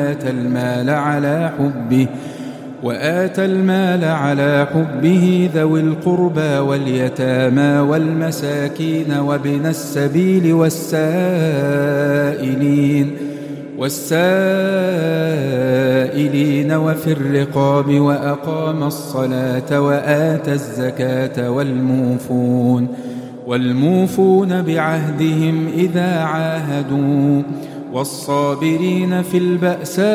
[SPEAKER 1] وآتى المال على حبه ذوي القربى واليتامى والمساكين وابن السبيل والسائلين وفي الرقاب وأقام الصلاة وآتى الزكاة والموفون بعهدهم إذا عاهدوا والصابرين في البأساء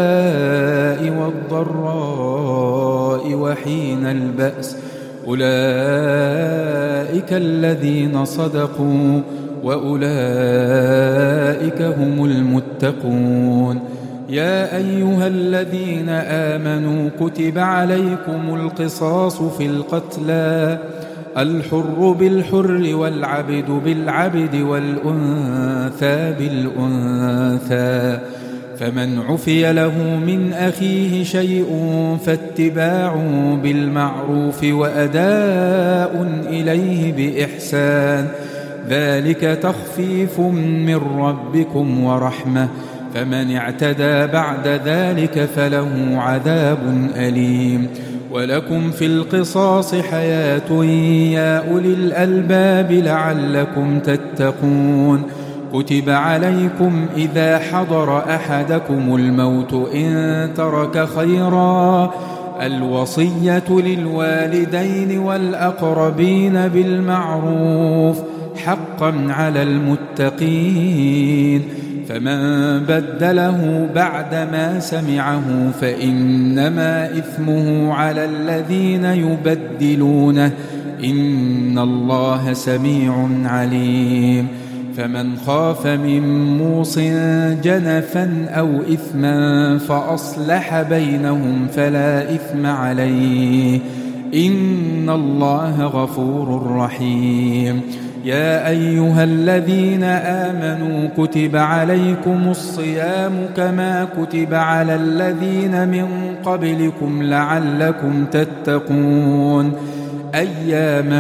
[SPEAKER 1] والضراء وحين البأس. أولئك الذين صدقوا وأولئك هم المتقون. يا أيها الذين آمنوا كتب عليكم القصاص في القتلى الحر بالحر والعبد بالعبد والأنثى بالأنثى فمن عفي له من أخيه شيء فاتباع بالمعروف وأداء إليه بإحسان ذلك تخفيف من ربكم ورحمة فمن اعتدى بعد ذلك فله عذاب أليم. ولكم في القصاص حياة يا أولي الألباب لعلكم تتقون. كتب عليكم إذا حضر أحدكم الموت إن ترك خيرا الوصية للوالدين والأقربين بالمعروف حقا على المتقين. فمن بدله بعدما سمعه فإنما إثمه على الذين يبدلونه إن الله سميع عليم. فمن خاف من موص جنفا أو إثما فأصلح بينهم فلا إثم عليه إن الله غفور رحيم. يا أيها الذين آمنوا كتب عليكم الصيام كما كتب على الذين من قبلكم لعلكم تتقون أياما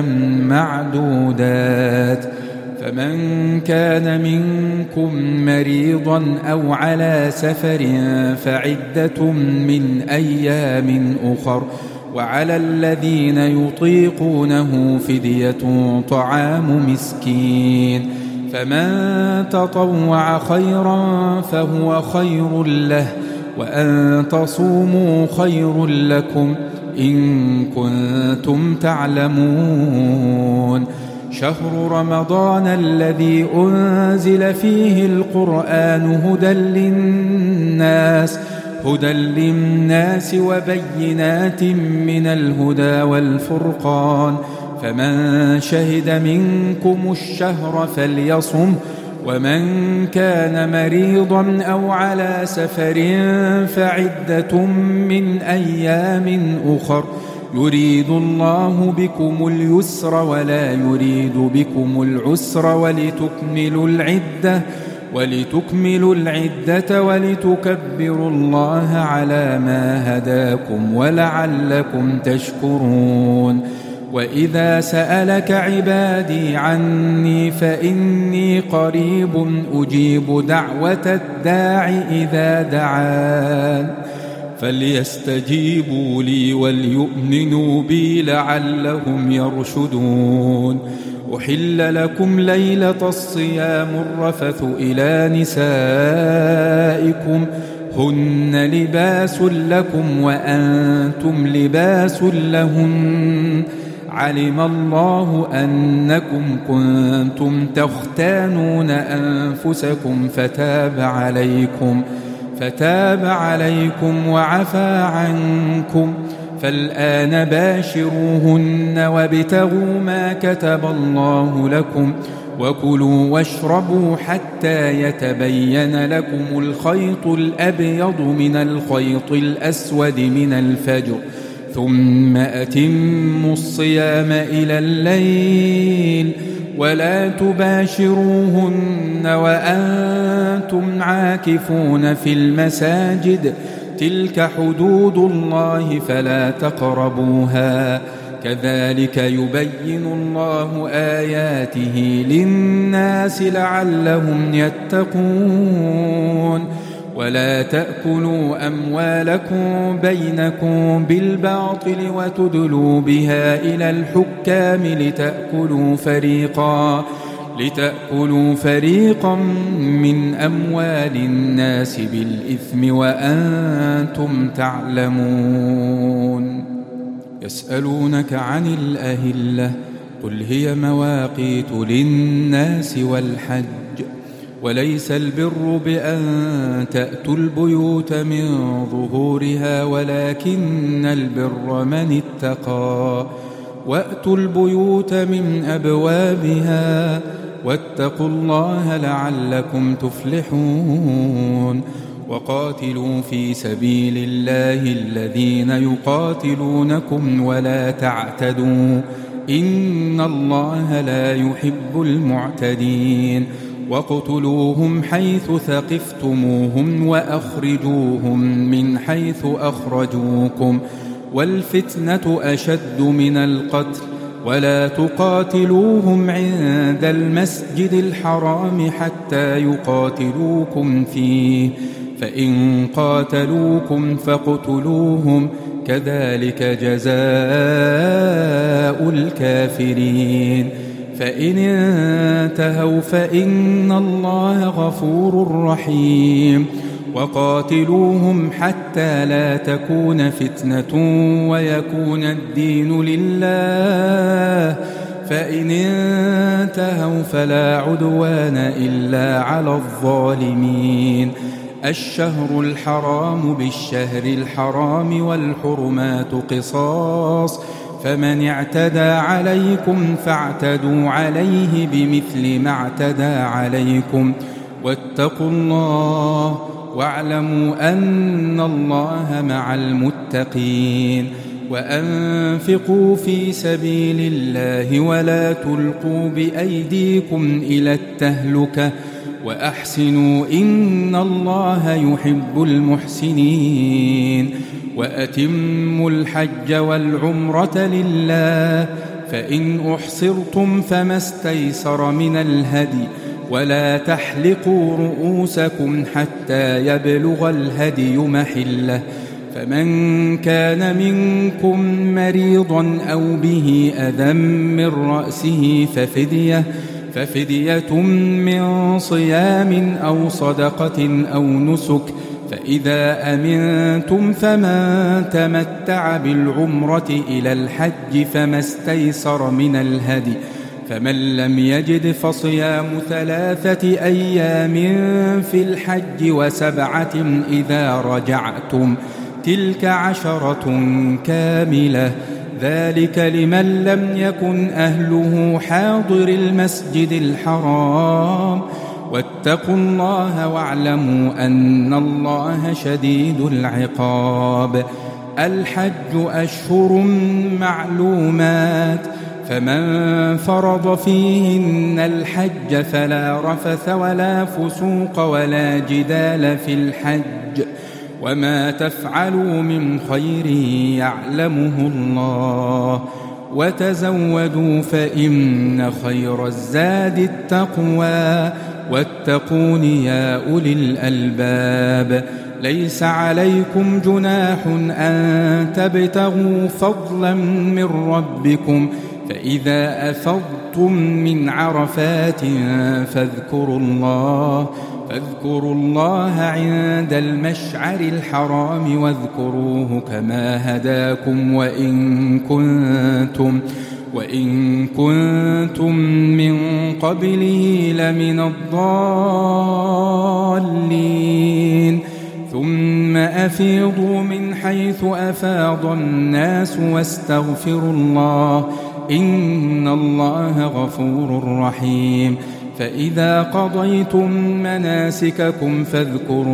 [SPEAKER 1] معدودات. فمن كان منكم مريضا أو على سفر فعدة من أيام أخر وعلى الذين يطيقونه فدية طعام مسكين فمن تطوع خيرا فهو خير له وأن تصوموا خير لكم إن كنتم تعلمون. شهر رمضان الذي أنزل فيه القرآن هدى للناس وبينات من الهدى والفرقان فمن شهد منكم الشهر فليصم ومن كان مريضا أو على سفر فعدة من أيام أخر يريد الله بكم اليسر ولا يريد بكم العسر ولتكملوا العدة ولتكبروا الله على ما هداكم ولعلكم تشكرون. وإذا سألك عبادي عني فإني قريب أجيب دعوة الداع إذا دعان فليستجيبوا لي وليؤمنوا بي لعلهم يرشدون. أحل لكم ليلة الصيام الرفث إلى نسائكم هن لباس لكم وأنتم لباس لهن علم الله أنكم كنتم تختانون أنفسكم فتاب عليكم وعفى عنكم فالآن باشروهن وابتغوا ما كتب الله لكم وكلوا واشربوا حتى يتبين لكم الخيط الأبيض من الخيط الأسود من الفجر ثم أتموا الصيام إلى الليل ولا تباشروهن وأنتم عاكفون في المساجد تلك حدود الله فلا تقربوها كذلك يبين الله آياته للناس لعلهم يتقون ولا تأكلوا أموالكم بينكم بالباطل وتدلوا بها إلى الحكام لتأكلوا فريقا من أموال الناس بالإثم وأنتم تعلمون يسألونك عن الأهلة قل هي مواقيت للناس والحج وليس البر بأن تأتوا البيوت من ظهورها ولكن البر من اتقى وأتوا البيوت من أبوابها واتقوا الله لعلكم تفلحون وقاتلوا في سبيل الله الذين يقاتلونكم ولا تعتدوا إن الله لا يحب المعتدين واقتلوهم حيث ثقفتموهم وأخرجوهم من حيث أخرجوكم والفتنة أشد من القتل ولا تقاتلوهم عند المسجد الحرام حتى يقاتلوكم فيه فإن قاتلوكم فاقتلوهم كذلك جزاء الكافرين فإن انتهوا فإن الله غفور رحيم وقاتلوهم حتى لا تكون فتنة ويكون الدين لله فإن انتهوا فلا عدوان إلا على الظالمين الشهر الحرام بالشهر الحرام والحرمات قصاص فمن اعتدى عليكم فاعتدوا عليه بمثل ما اعتدى عليكم واتقوا الله واعلموا أن الله مع المتقين وأنفقوا في سبيل الله ولا تلقوا بأيديكم إلى التهلكة وأحسنوا إن الله يحب المحسنين وأتموا الحج والعمرة لله فإن أحصرتم فما استيسر من الهدي ولا تحلقوا رؤوسكم حتى يبلغ الهدي محله فمن كان منكم مريضا أو به أذى من رأسه ففدية من صيام أو صدقة أو نسك فإذا أمنتم فمن تمتع بالعمرة إلى الحج فما استيسر من الهدي فمن لم يجد فصيام 3 أيام في الحج وسبعة إذا رجعتم تلك 10 كاملة ذلك لمن لم يكن أهله حاضر المسجد الحرام واتقوا الله واعلموا أن الله شديد العقاب الحج أشهر معلومات فمن فرض فيهن الحج فلا رفث ولا فسوق ولا جدال في الحج وما تفعلوا من خير يعلمه الله وتزودوا فإن خير الزاد التقوى واتقون يا أولي الألباب ليس عليكم جناح أن تبتغوا فضلا من ربكم فإذا أفضتم من عرفات فاذكروا الله عند المشعر الحرام واذكروه كما هداكم وإن كنتم من قبله لمن الضالين ثم أفيضوا من حيث أفاض الناس واستغفروا الله إن الله غفور رحيم فإذا قضيتم مناسككم فاذكروا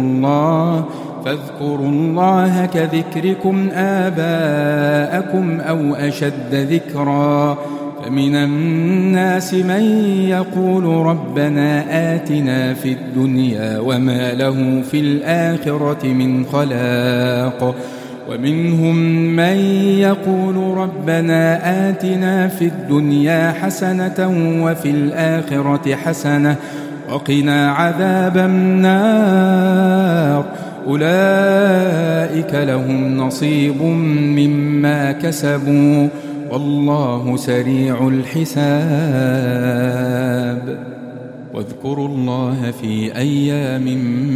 [SPEAKER 1] الله كذكركم آباءكم أو أشد ذكرا فمن الناس من يقول ربنا آتنا في الدنيا وما له في الآخرة من خلاق ومنهم من يقول ربنا آتنا في الدنيا حسنة وفي الآخرة حسنة وقنا عذاب النار أولئك لهم نصيب مما كسبوا والله سريع الحساب واذكروا الله في أيام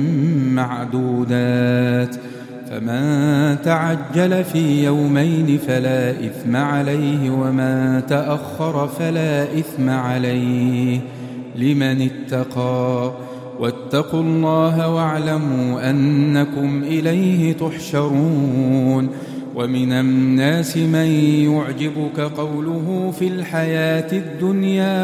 [SPEAKER 1] معدودات فمن تعجل في يومين فلا إثم عليه ومن تأخر فلا إثم عليه لمن اتقى واتقوا الله واعلموا أنكم إليه تحشرون ومن الناس من يعجبك قوله في الحياة الدنيا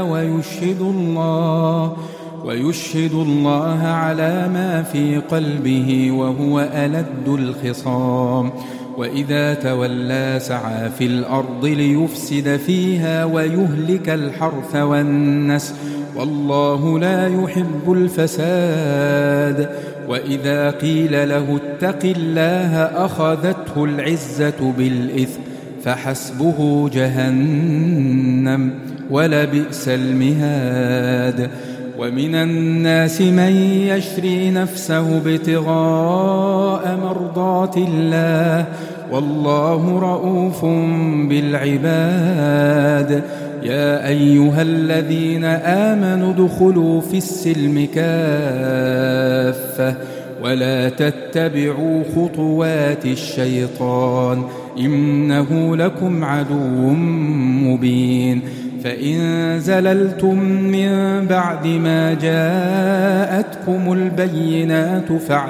[SPEAKER 1] ويشهد الله على ما في قلبه وهو ألد الخصام وإذا تولى سعى في الأرض ليفسد فيها ويهلك الحرث والنسل والله لا يحب الفساد وإذا قيل له اتق الله أخذته العزة بالإثم فحسبه جهنم ولبئس المهاد ومن الناس من يشري نفسه ابتغاء مرضات الله والله رؤوف بالعباد يا أيها الذين آمنوا ادخلوا في السلم كافة ولا تتبعوا خطوات الشيطان إنه لكم عدو مبين فإن زللتم من بعد ما جاءتكم البينات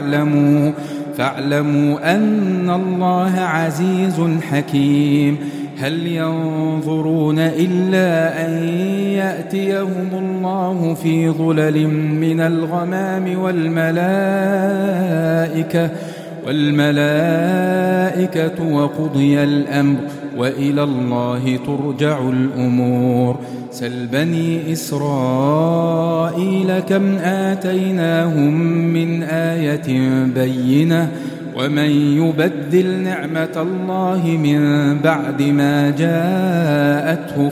[SPEAKER 1] فاعلموا أن الله عزيز حكيم هل ينظرون إلا أن يأتيهم الله في ظلل من الغمام والملائكة وقضي الأمر وإلى الله ترجع الأمور سل بني إسرائيل كم آتيناهم من آية بينة ومن يبدل نعمة الله من بعد ما جاءته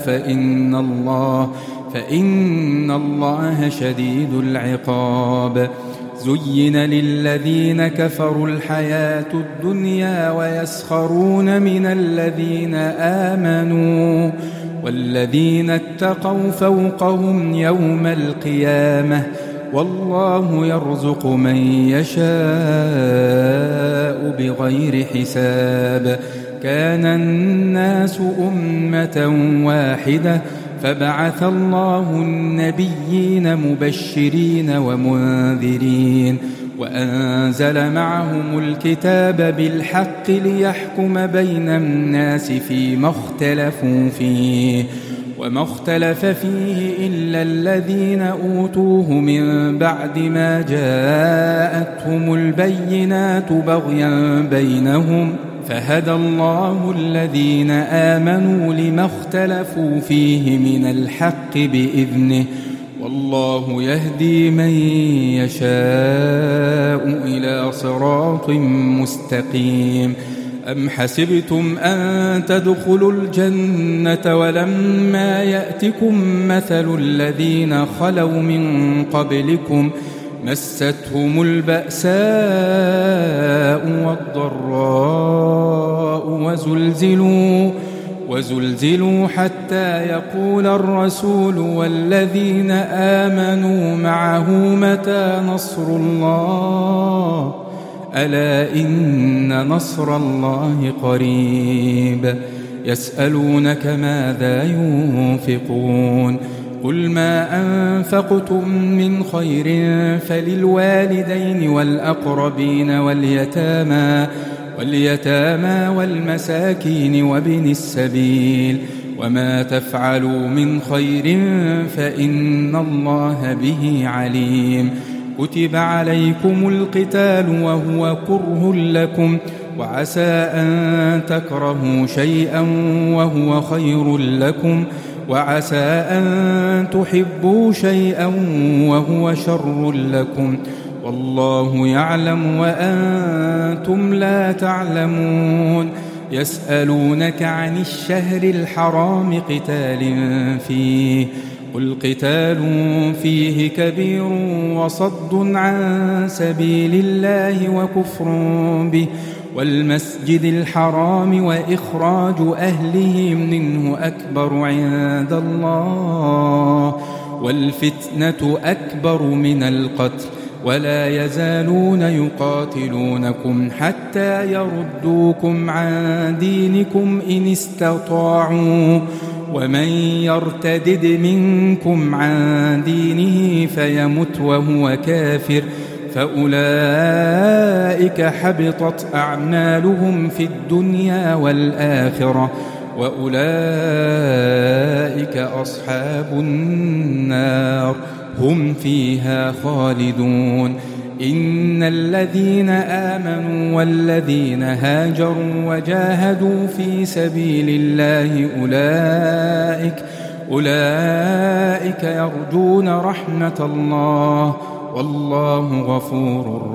[SPEAKER 1] فإن الله شديد العقاب زين للذين كفروا الحياة الدنيا ويسخرون من الذين آمنوا والذين اتقوا فوقهم يوم القيامة والله يرزق من يشاء بغير حساب كان الناس أمة واحدة فبعث الله النبيين مبشرين ومنذرين وأنزل معهم الكتاب بالحق ليحكم بين الناس فيما اختلفوا فيه وما اختلف فيه إلا الذين أوتوه من بعد ما جاءتهم البينات بغيا بينهم فهدى الله الذين آمنوا لما اختلفوا فيه من الحق بإذنه والله يهدي من يشاء إلى صراط مستقيم أم حسبتم أن تدخلوا الجنة ولما يأتكم مثل الذين خلوا من قبلكم مستهم البأساء وزلزلوا حتى يقول الرسول والذين آمنوا معه متى نصر الله ألا إن نصر الله قريب يسألونك ماذا ينفقون قل ما أنفقتم من خير فللوالدين والأقربين واليتامى والمساكين وابن السبيل وما تفعلوا من خير فإن الله به عليم كتب عليكم القتال وهو كره لكم وعسى أن تكرهوا شيئا وهو خير لكم وعسى أن تحبوا شيئا وهو شر لكم والله يعلم وأنتم لا تعلمون يسألونك عن الشهر الحرام قتال فيه قل قتال فيه كبير وصد عن سبيل الله وكفر به والمسجد الحرام وإخراج أهله منه أكبر عند الله والفتنة أكبر من القتل ولا يزالون يقاتلونكم حتى يردوكم عن دينكم إن استطاعوا ومن يرتدد منكم عن دينه فيمت وهو كافر فأولئك حبطت أعمالهم في الدنيا والآخرة وأولئك أصحاب النار هم فيها خالدون إن الذين آمنوا والذين هاجروا وجاهدوا في سبيل الله أولئك يرجون رحمة الله والله غفور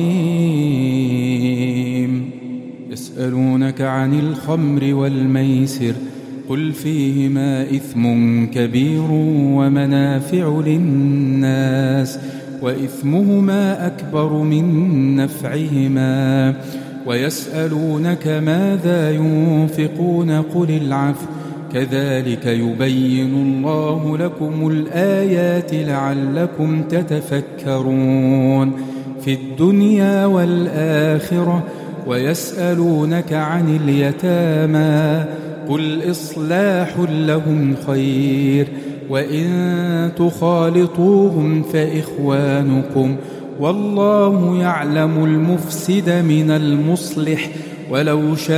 [SPEAKER 1] رحيم يسألونك عن الخمر والميسر قل فيهما إثم كبير ومنافع للناس وإثمهما أكبر من نفعهما ويسألونك ماذا ينفقون قل العفو كذلك يبين الله لكم الآيات لعلكم تتفكرون في الدنيا والآخرة ويسألونك عن اليتامى قل إصلاح لهم خير وإن تخالطوهم فإخوانكم والله يعلم المفسد من المصلح ولو شاء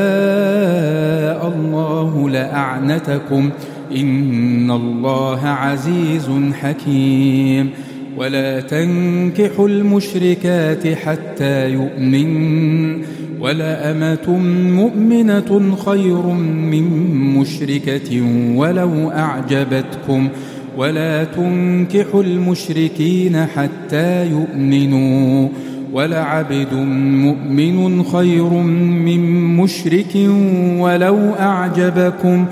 [SPEAKER 1] الله لأعنتكم إن الله عزيز حكيم ولا تنكحوا المشركات حتى يؤمن ولأمة مؤمنة خير من مشركة ولو أعجبتكم ولا تنكحوا المشركين حتى يؤمنوا ولعبد مؤمن خير من مشرك ولو أعجبكم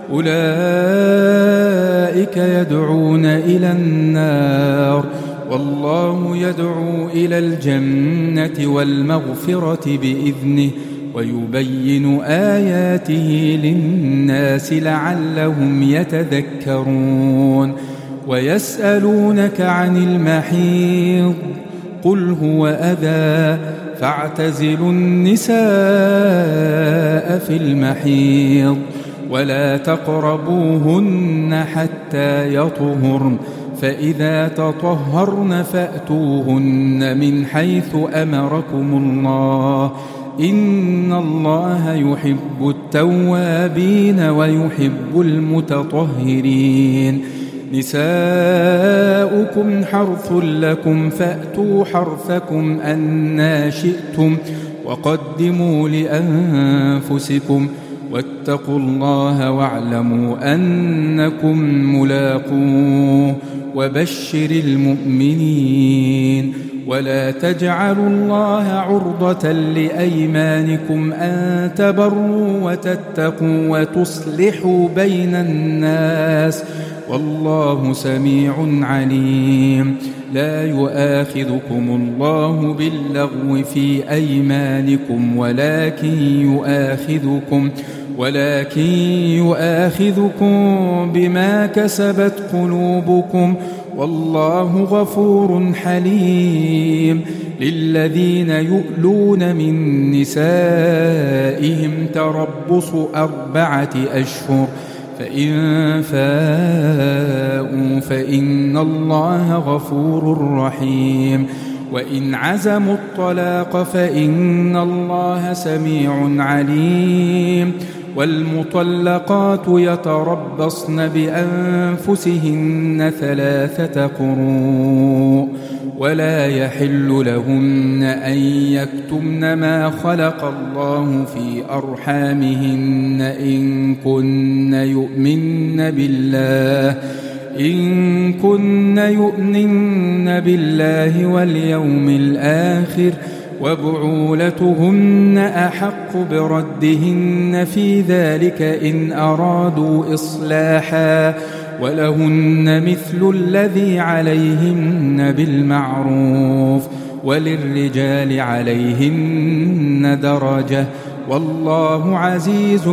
[SPEAKER 1] أولئك يدعون إلى النار والله يدعو إلى الجنة والمغفرة بإذنه ويبين آياته للناس لعلهم يتذكرون ويسألونك عن المحيض قل هو أذى فاعتزلوا النساء في المحيض ولا تقربوهن حتى يطهرن فإذا تطهرن فأتوهن من حيث أمركم الله إن الله يحب التوابين ويحب المتطهرين نساؤكم حرث لكم فأتوا حرثكم أنى شئتم وقدموا لأنفسكم واتقوا الله واعلموا أنكم ملاقوه وبشر المؤمنين ولا تجعلوا الله عرضة لأيمانكم أن تبروا وتتقوا وتصلحوا بين الناس والله سميع عليم لا يؤاخذكم الله باللغو في أيمانكم ولكن ولكن يؤاخذكم بما كسبت قلوبكم والله غفور حليم. للذين يؤلون من نسائهم تربص 4 أشهر فإن فاءوا فإن الله غفور رحيم. وإن عزموا الطلاق فإن الله سميع عليم. والمطلقات يتربصن بأنفسهن 3 قروء ولا يحل لهن أن يكتمن ما خلق الله في أرحامهن إن كن يؤمن بالله واليوم الآخر وبعولتهن أحق بردهن في ذلك إن أرادوا إصلاحا ولهن مثل الذي عليهن بالمعروف وللرجال عليهن درجة والله عزيز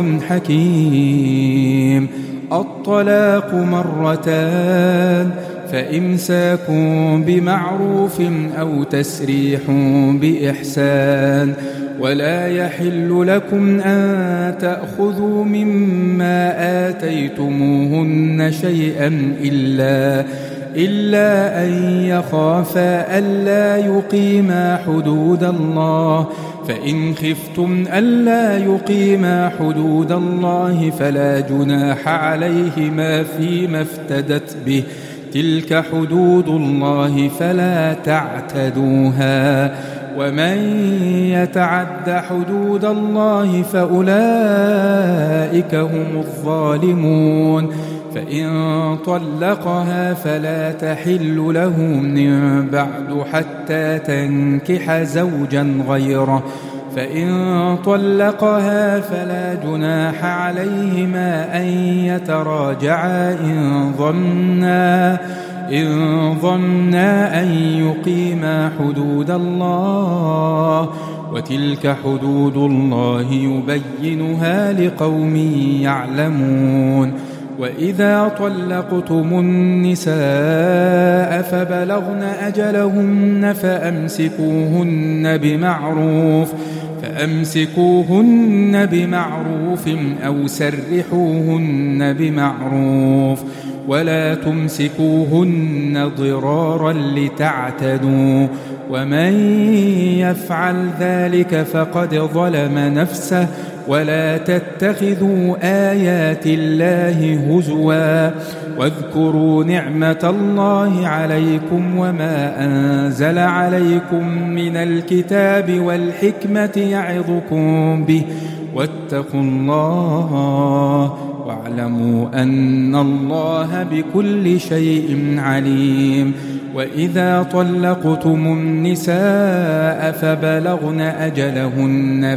[SPEAKER 1] حكيم. الطلاق 2 فإمساك بمعروف أو تسريح بإحسان. ولا يحل لكم أن تأخذوا مما آتيتموهن شيئا إلا أن يخافا ألا يقيما حدود الله. فإن خفتم ألا يقيما حدود الله فلا جناح عليهما فيما افتدت به تلك حدود الله فلا تعتدوها. ومن يتعد حدود الله فأولئك هم الظالمون. فإن طلقها فلا تحل له من بعد حتى تنكح زوجا غيره. فإن طلقها فلا جناح عليهما أن يتراجعا إن ظنا أن يقيما حدود الله. وتلك حدود الله يبينها لقوم يعلمون. وإذا طلقتم النساء فبلغن أجلهن فأمسكوهن بمعروف أو سرحوهن بمعروف ولا تمسكوهن ضرارا لتعتدوا. ومن يفعل ذلك فقد ظلم نفسه. ولا تتخذوا آيات الله هزوا واذكروا نعمة الله عليكم وما أنزل عليكم من الكتاب والحكمة يعظكم به واتقوا الله واعلموا أن الله بكل شيء عليم. وإذا طلقتم النساء فبلغن أجلهن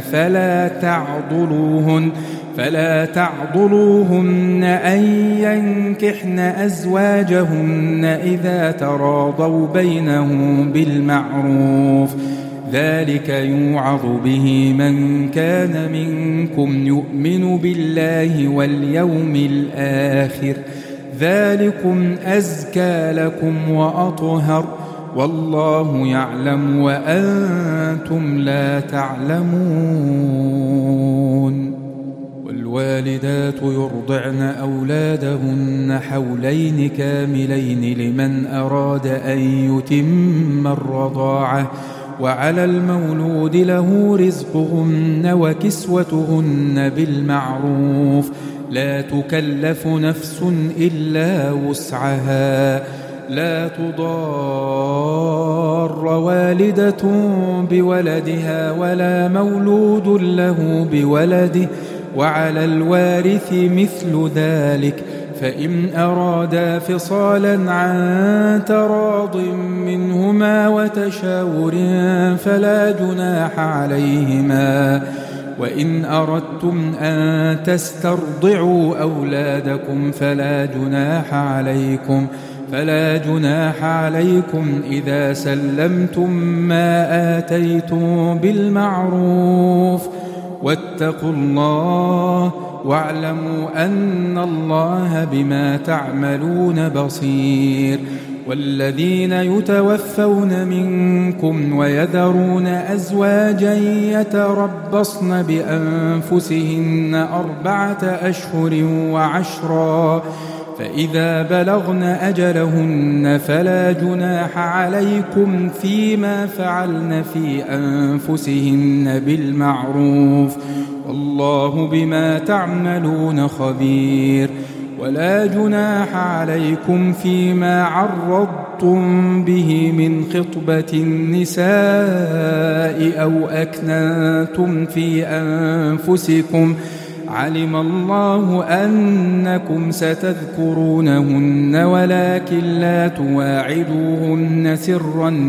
[SPEAKER 1] فلا تعضلوهن أن ينكحن أزواجهن إذا تراضوا بينهم بالمعروف. ذلك يوعظ به من كان منكم يؤمن بالله واليوم الآخر. ذلكم أزكى لكم وأطهر والله يعلم وأنتم لا تعلمون. والوالدات يرضعن أولادهن حولين كاملين لمن أراد أن يتم الرضاعة. وعلى المولود له رزقهن وكسوتهن بالمعروف لا تكلف نفس إلا وسعها. لا تضار والدة بولدها ولا مولود له بولده وعلى الوارث مثل ذلك. فإن أرادا فصالا عن تراض منهما وتشاور فلا جناح عليهما. وإن أردتم أن تسترضعوا أولادكم فلا جناح عليكم فلا جناح عليكم إذا سلمتم ما آتيتم بالمعروف واتقوا الله واعلموا أن الله بما تعملون بصير. والذين يتوفون منكم ويذرون أزواجا يتربصن بأنفسهن 4 أشهر وعشرا فإذا بلغن أجلهن فلا جناح عليكم فيما فعلن في أنفسهن بالمعروف والله بما تعملون خبير. ولا جناح عليكم فيما عرضتم به من خطبة النساء أو أكننتم في أنفسكم علم الله أنكم ستذكرونهن ولكن لا تواعدوهن سرا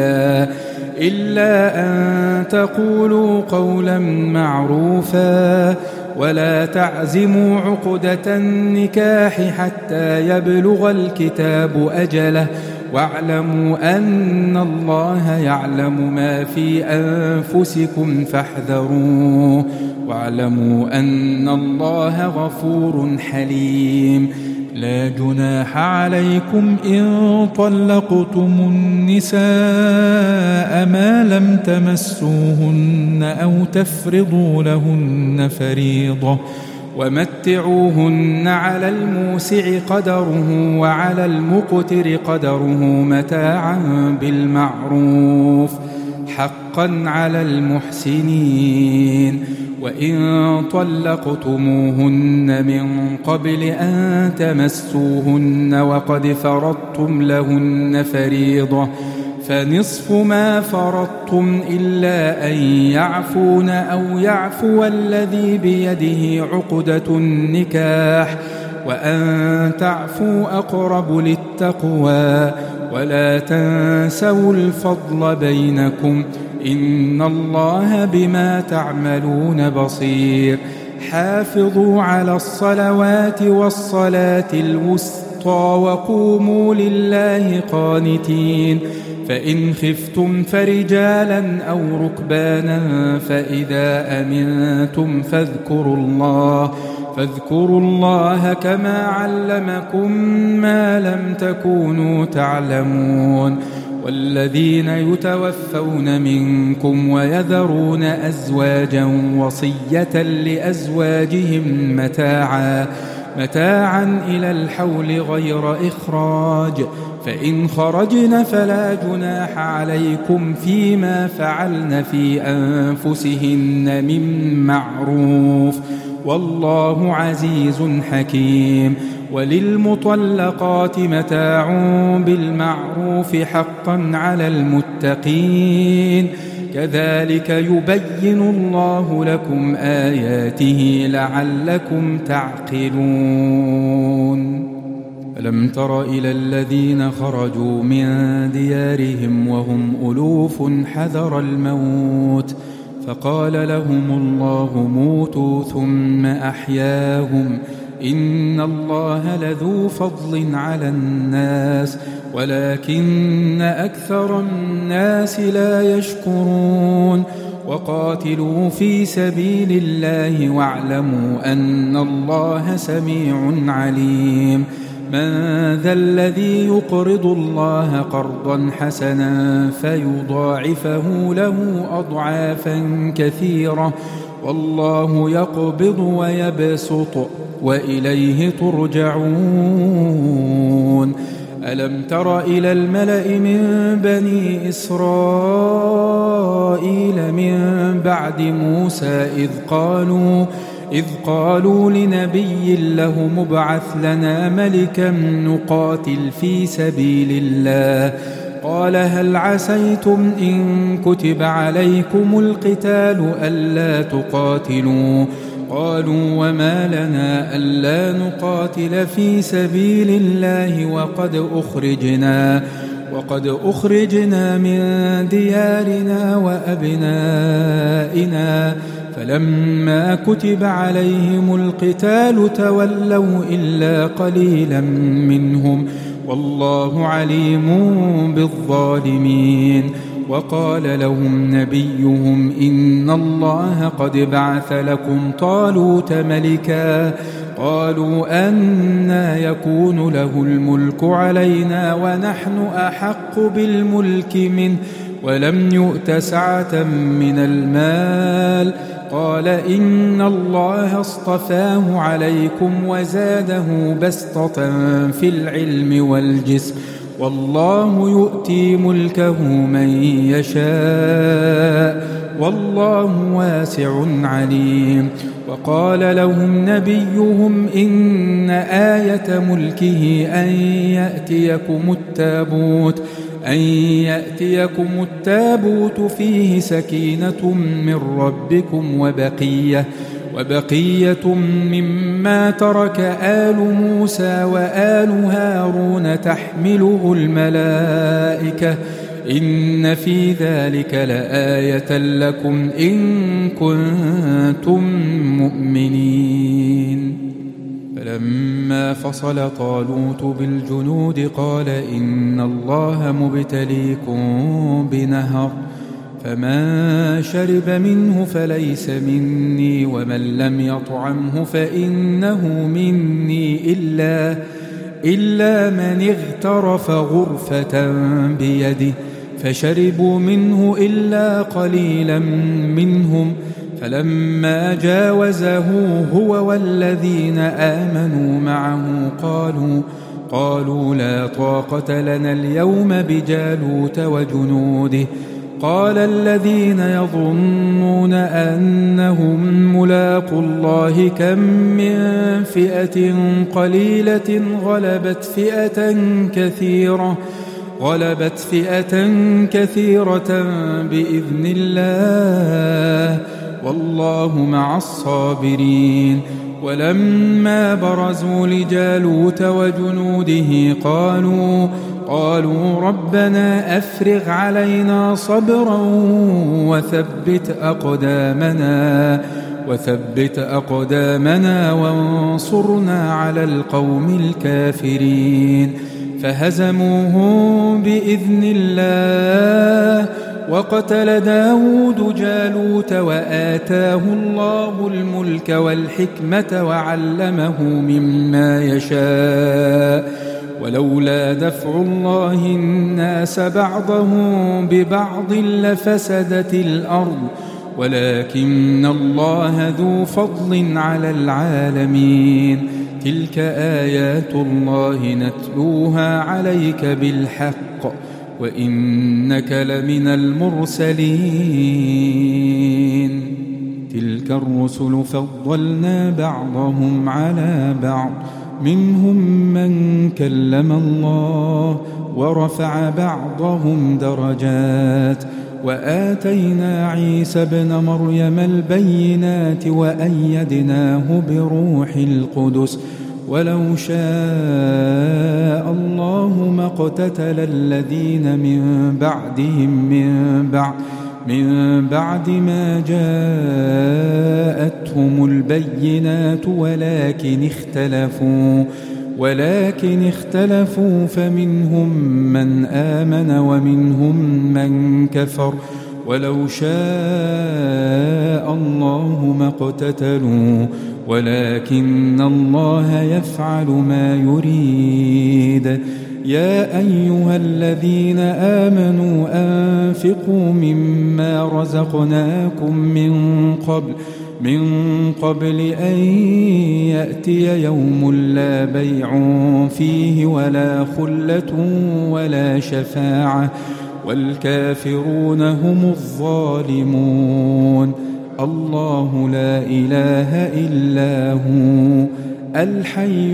[SPEAKER 1] إلا أن تقولوا قولا معروفا ولا تعزموا عقدة النكاح حتى يبلغ الكتاب أجله واعلموا أن الله يعلم ما في أنفسكم فاحذروه واعلموا أن الله غفور حليم. لا جناح عليكم إن طلقتم النساء ما لم تمسوهن أو تفرضوا لهن فريضة ومتعوهن على الموسع قدره وعلى المقتر قدره متاعا بالمعروف حقا على المحسنين. وإن طلقتموهن من قبل أن تمسوهن وقد فرضتم لهن فريضة فنصف ما فرضتم إلا أن يعفون أو يعفو الذي بيده عقدة النكاح وأن تعفوا أقرب للتقوى ولا تنسوا الفضل بينكم إن الله بما تعملون بصير. حافظوا على الصلوات والصلاة الوسطى وقوموا لله قانتين. فإن خفتم فرجالا أو ركبانا فإذا أمنتم فاذكروا الله كما علمكم ما لم تكونوا تعلمون. والذين يتوفون منكم ويذرون أزواجا وصية لأزواجهم متاعا إلى الحول غير إخراج فإن خرجن فلا جناح عليكم فيما فعلن في أنفسهن من معروف والله عزيز حكيم. وللمطلقات متاع بالمعروف حقا على المتقين كذلك يبين الله لكم آياته لعلكم تعقلون. ألم تر إلى الذين خرجوا من ديارهم وهم ألوف حذر الموت فقال لهم الله موتوا ثم أحياهم إن الله لذو فضل على الناس ولكن أكثر الناس لا يشكرون. وقاتلوا في سبيل الله واعلموا أن الله سميع عليم. من ذا الذي يقرض الله قرضا حسنا فيضاعفه له أضعافا كثيرة والله يقبض ويبسط وإليه ترجعون. ألم تر إلى الملأ من بني إسرائيل من بعد موسى إذ قالوا لنبي له مبعث لنا ملكا نقاتل في سبيل الله قال هل عسيتم إن كتب عليكم القتال ألا تقاتلوا قالوا وما لنا ألا نقاتل في سبيل الله وقد أخرجنا من ديارنا وأبنائنا فلما كتب عليهم القتال تولوا إلا قليلا منهم والله عليم بالظالمين. وقال لهم نبيهم إن الله قد بعث لكم طالوت ملكا. قالوا أنى يكون له الملك علينا ونحن أحق بالملك منه ولم يؤت سعة من المال. قال إن الله اصطفاه عليكم وزاده بسطة في العلم والجسم والله يؤتي ملكه من يشاء والله واسع عليم. وقال لهم نبيهم إن آية ملكه أن يأتيكم التابوت فيه سكينة من ربكم وبقية مما ترك آل موسى وآل هارون تحمله الملائكة إن في ذلك لآية لكم إن كنتم مؤمنين. فلما فصل طالوت بالجنود قال إن الله مبتليكم بنهر فمن شرب منه فليس مني ومن لم يطعمه فإنه مني إلا من اغترف غرفة بيده فشربوا منه إلا قليلا منهم. فلما جاوزه هو والذين آمنوا معه قالوا لا طاقة لنا اليوم بجالوت وجنوده. قال الذين يظنون أنهم ملاقو الله كم من فئة قليلة غلبت فئة كثيرة بإذن الله والله مع الصابرين. ولما برزوا لجالوت وجنوده قالوا ربنا أفرغ علينا صبرا وثبت أقدامنا وانصرنا على القوم الكافرين. فهزموهم بإذن الله وقتل داود جالوت وآتاه الله الملك والحكمة وعلمه مما يشاء. ولولا دفع الله الناس بعضهم ببعض لفسدت الأرض ولكن الله ذو فضل على العالمين. تلك آيات الله نتلوها عليك بالحق وإنك لمن المرسلين. تلك الرسل فضلنا بعضهم على بعض منهم من كلم الله ورفع بعضهم درجات وآتينا عيسى ابن مريم البينات وأيدناه بروح القدس. ولو شاء الله ما اقتتل الذين من بعدهم من بعد ما جاءتهم البينات ولكن اختلفوا فمنهم من آمن ومنهم من كفر. ولو شاء الله ما اقتتلوا ولكن الله يفعل ما يريد. يا أيها الذين آمنوا أنفقوا مما رزقناكم من قبل أن يأتي يوم لا بيع فيه ولا خلة ولا شفاعة والكافرون هم الظالمون. الله لا إله إلا هو الحي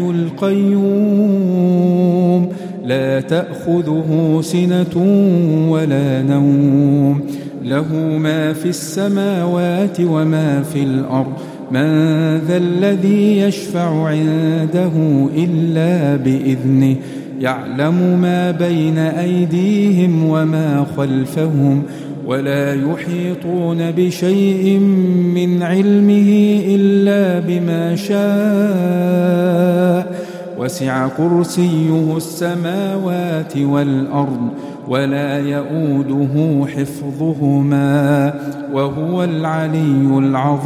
[SPEAKER 1] القيوم لا تأخذه سنة ولا نوم له ما في السماوات وما في الأرض. من ذا الذي يشفع عنده إلا بإذنه يعلم ما بين أيديهم وما خلفهم ولا يحيطون بشيء من علمه إلا بما شاء وسع كرسيه السماوات والأرض ولا يؤوده حفظهما وهو العلي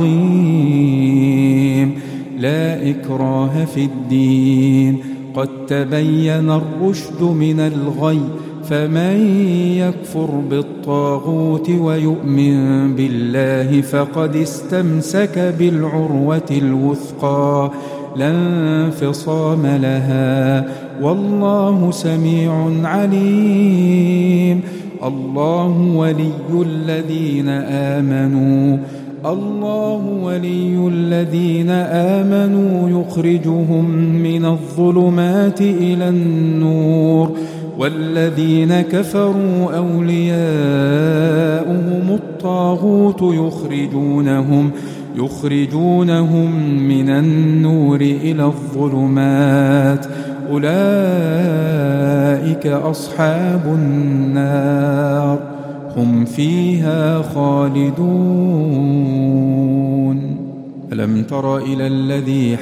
[SPEAKER 1] العظيم. لا إكراه في الدين، قد تبين الرشد من الغي، فمن يكفر بالطاغوت ويؤمن بالله فقد استمسك بالعروة الوثقى لا انفصام لها، والله سميع عليم. الله ولي الذين آمنوا يخرجهم من الظلمات إلى النور، والذين كفروا أولياؤهم الطاغوت يخرجونهم من النور إلى الظلمات، أولئك أصحاب النار هم فيها خالدون. ألم تر إلى الذي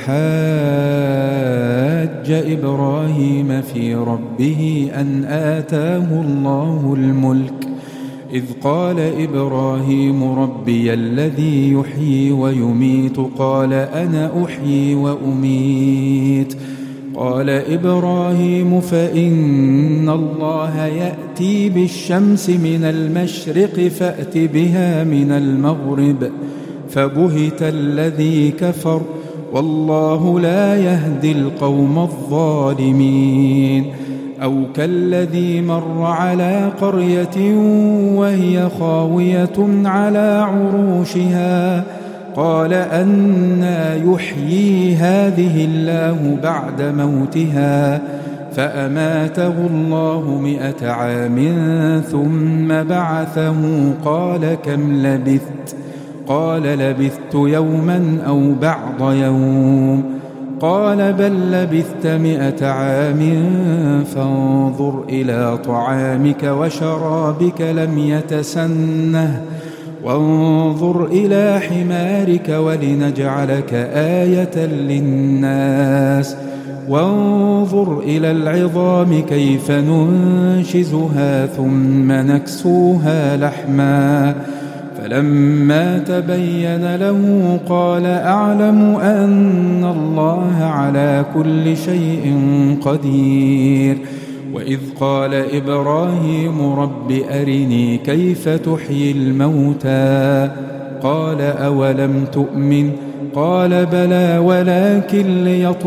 [SPEAKER 1] حاج إبراهيم في ربه أن آتاه الله الملك، إذ قال إبراهيم ربي الذي يحيي ويميت، قال أنا أحيي وأميت. قال إبراهيم فإن الله يأتي بالشمس من المشرق فأت بها من المغرب، فبهت الذي كفر، والله لا يهدي القوم الظالمين. أو كالذي مر على قرية وهي خاوية على عروشها، قال أنى يحيي هذه الله بعد موتها، فأماته الله 100 عام ثم بعثه، قال كم لبثت؟ قال لبثت يوما أو بعض يوم، قال بل لبثت 100 عام فانظر إلى طعامك وشرابك لم يتسنه، وانظر إلى حمارك ولنجعلك آية للناس، وانظر إلى العظام كيف ننشزها ثم نكسوها لحما، فلما تبين له قال أعلم أن الله على كل شيء قدير. وإذ قال إبراهيم رب أرني كيف تحيي الموتى، قال أولم تؤمن؟ قال بلى ولكن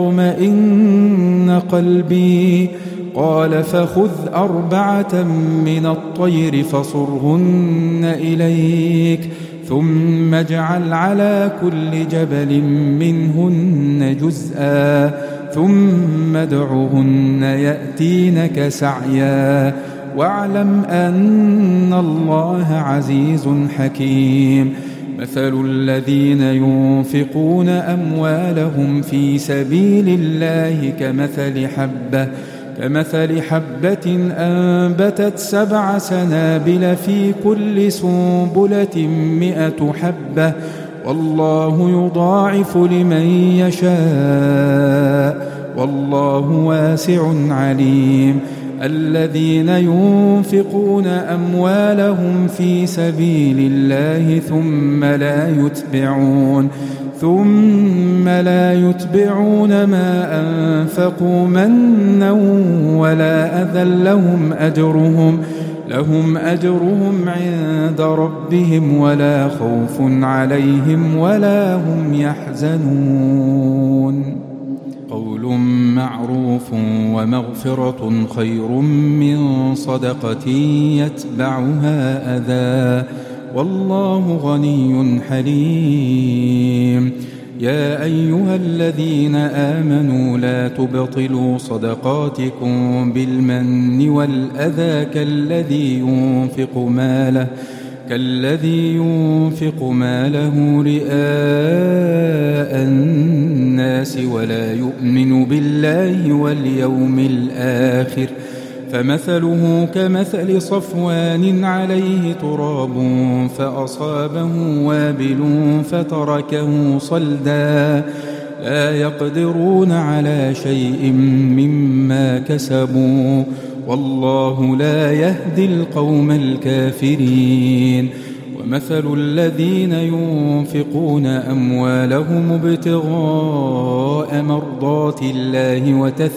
[SPEAKER 1] ليطمئن قلبي، قال فخذ 4 من الطير فصرهن إليك، ثم اجعل على كل جبل منهن جزءا، ثم ادعهن يأتينك سعيا، واعلم أن الله عزيز حكيم. مثل الذين ينفقون أموالهم في سبيل الله كمثل حبة أنبتت 7 سنابل في كل سنبلة 100 حبة، والله يضاعف لمن يشاء، والله واسع عليم. الذين ينفقون أموالهم في سبيل الله ثم لا يتبعون ما أنفقوا منا ولا أذى لهم أجرهم عند ربهم ولا خوف عليهم ولا هم يحزنون. قول معروف ومغفرة خير من صدقة يتبعها أذى، والله غني حليم. يا أيها الذين آمنوا لا تبطلوا صدقاتكم بالمن والأذى كالذي ينفق ماله رئاء الناس ولا يؤمن بالله واليوم الآخر، فمثله كمثل صفوان عليه تراب فأصابه وابل فتركه صلدا، لا يقدرون على شيء مما كسبوا والله لا يهدي القوم الكافرين. ومثل الذين ينفقون أموالهم ابتغاء مرضات الله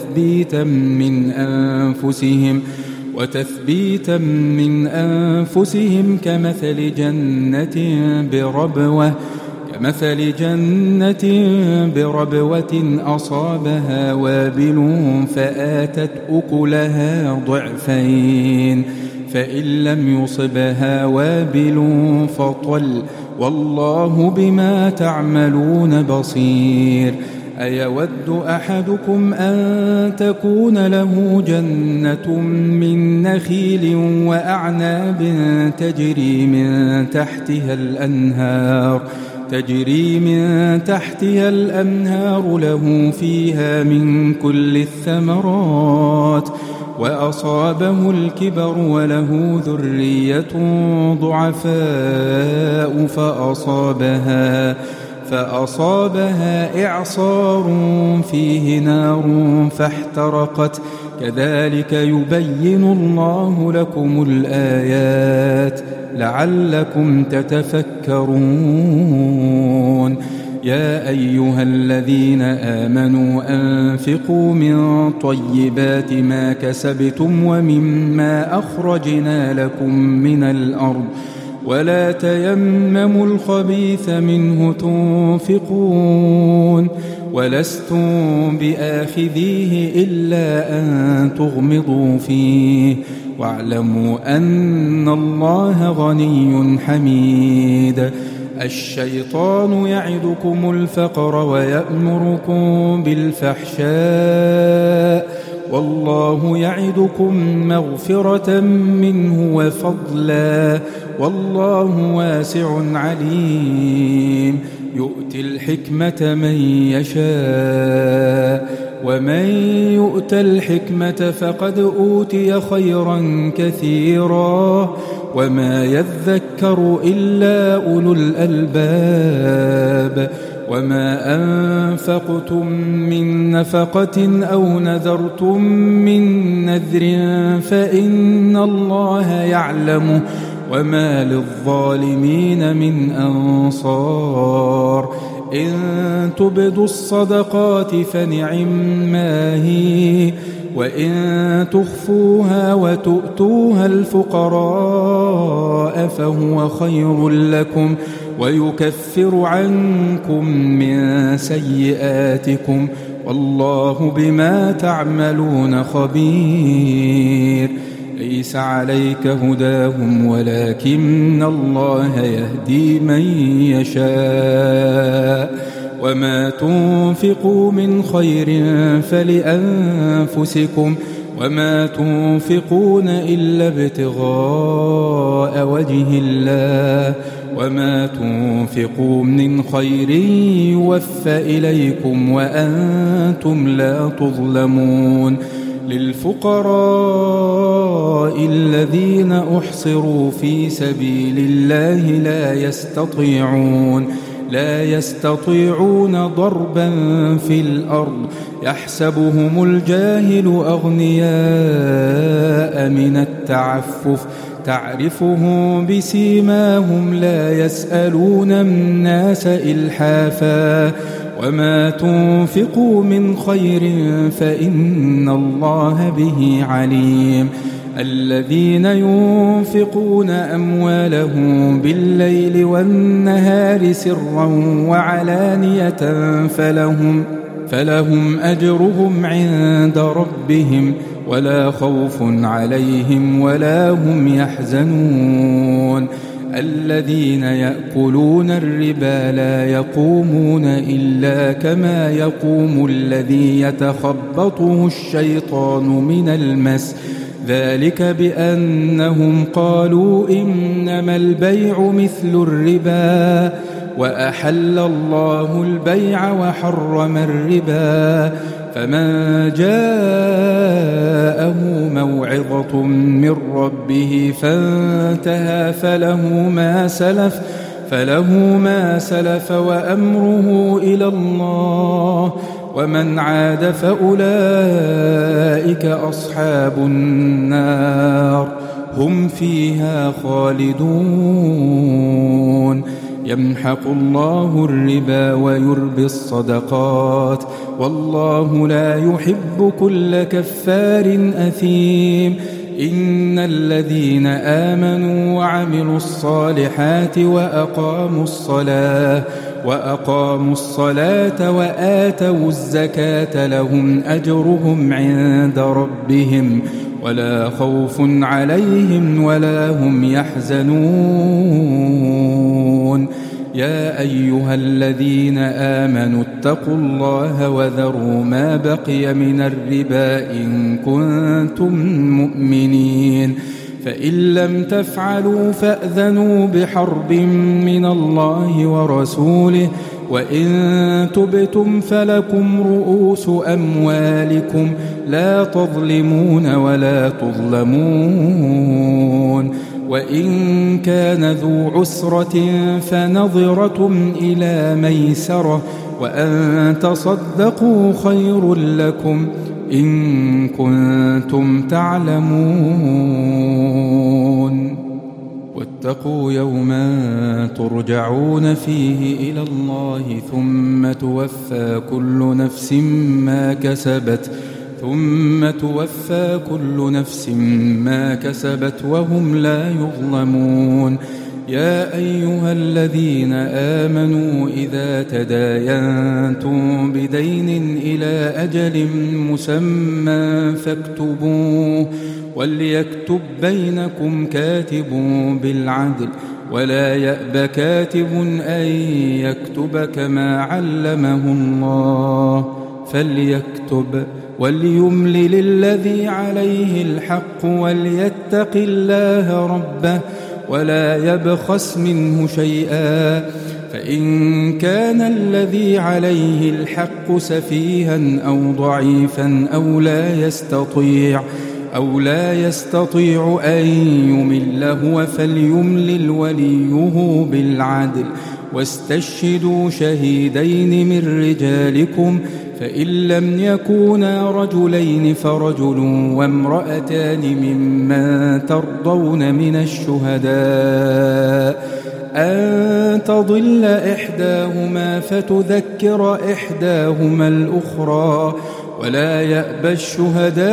[SPEAKER 1] وتثبيتا من أنفسهم كمثل جنة بربوة أصابها وابل فآتت أكلها ضعفين فإن لم يصبها وابل فطل والله بما تعملون بصير. أيود أحدكم أن تكون له جنة من نخيل وأعناب تجري من تحتها الأنهار له فيها من كل الثمرات وأصابه الكبر وله ذرية ضعفاء فأصابها إعصار فيه نار فاحترقت كذلك يبين الله لكم الآيات لعلكم تتفكرون. يا أيها الذين آمنوا أنفقوا من طيبات ما كسبتم ومما أخرجنا لكم من الأرض ولا تيمموا الخبيث منه تنفقون ولستم بآخذيه إلا أن تغمضوا فيه واعلموا أن الله غني حميد. الشيطان يعدكم الفقر ويأمركم بالفحشاء والله يعدكم مغفرة منه وفضلا والله واسع عليم. يؤتي الحكمة من يشاء ومن يؤت الحكمة فقد أوتي خيرا كثيرا وما يذكر إلا أولو الألباب. وما أنفقتم من نفقة أو نذرتم من نذر فإن الله يعلمه وما للظالمين من أنصار. إن تبدوا الصدقات فنعما هي وإن تخفوها وتؤتوها الفقراء فهو خير لكم ويكفر عنكم من سيئاتكم والله بما تعملون خبير. ليس عليك هداهم ولكن الله يهدي من يشاء وما تنفقوا من خير فلأنفسكم وما تنفقون إلا ابتغاء وجه الله وما تنفقوا من خير يوفى إليكم وأنتم لا تظلمون. للفقراء الذين أحصروا في سبيل الله لا يستطيعون ضربا في الأرض يحسبهم الجاهل أغنياء من التعفف تعرفهم بسيماهم لا يسألون الناس إلحافا وما تنفقوا من خير فإن الله به عليم. الذين ينفقون أموالهم بالليل والنهار سرا وعلانية فلهم أجرهم عند ربهم ولا خوف عليهم ولا هم يحزنون. الذين يأكلون الربا لا يقومون إلا كما يقوم الذي يتخبطه الشيطان من المس ذلك بأنهم قالوا إنما البيع مثل الربا وأحل الله البيع وحرم الربا. فمن جاءه موعظة من ربه فانتهى فله ما سلف وأمره إلى الله، ومن عاد فأولئك أصحاب النار هم فيها خالدون. يمحق الله الربا ويربي الصدقات، والله لا يحب كل كفار أثيم. إن الذين آمنوا وعملوا الصالحات وأقاموا الصلاة وآتوا الزكاة لهم أجرهم عند ربهم ولا خوف عليهم ولا هم يحزنون. يا أيها الذين آمنوا اتقوا الله وذروا ما بقي من الربا إن كنتم مؤمنين، فإن لم تفعلوا فأذنوا بحرب من الله ورسوله، وإن تبتم فلكم رؤوس أموالكم لا تظلمون ولا تظلمون. وإن كان ذو عسرة فنظرة إلى ميسرة، وأن تصدقوا خير لكم إن كنتم تعلمون. واتقوا يوما ترجعون فيه إلى الله ثم توفى كل نفس ما كسبت وهم لا يظلمون. يا أيها الذين آمنوا إذا تداينتم بدين إلى أجل مسمى فاكتبوه، وليكتب بينكم كاتب بالعدل، ولا يأب كاتب أن يكتب كما علمه الله، فليكتب وليملل الذي عليه الحق وليتق الله ربه ولا يبخس منه شيئا، فإن كان الذي عليه الحق سفيها أو ضعيفا أو لا يستطيع أن يمل هو فليملل وليه بالعدل، واستشهدوا شهيدين من رجالكم، فإن لم يكونا رجلين فرجل وامرأتان ممن ترضون من الشهداء أن تضل إحداهما فتذكر إحداهما الأخرى، ولا يأبى الشهداء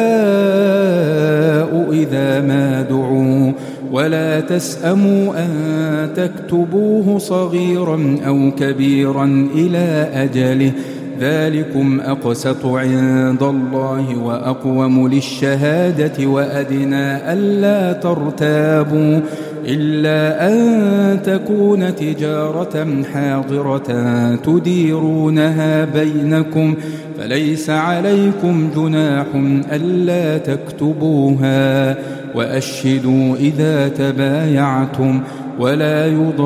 [SPEAKER 1] إذا ما دعوا، ولا تسأموا أن تكتبوه صغيرا أو كبيرا إلى أجله، ذلكم أقسط عند الله وأقوم للشهادة وأدنى ألا ترتابوا، إلا أن تكون تجارة حاضرة تديرونها بينكم، فليس عليكم جناح ألا تكتبوها، وأشهدوا إذا تبايعتم، ولا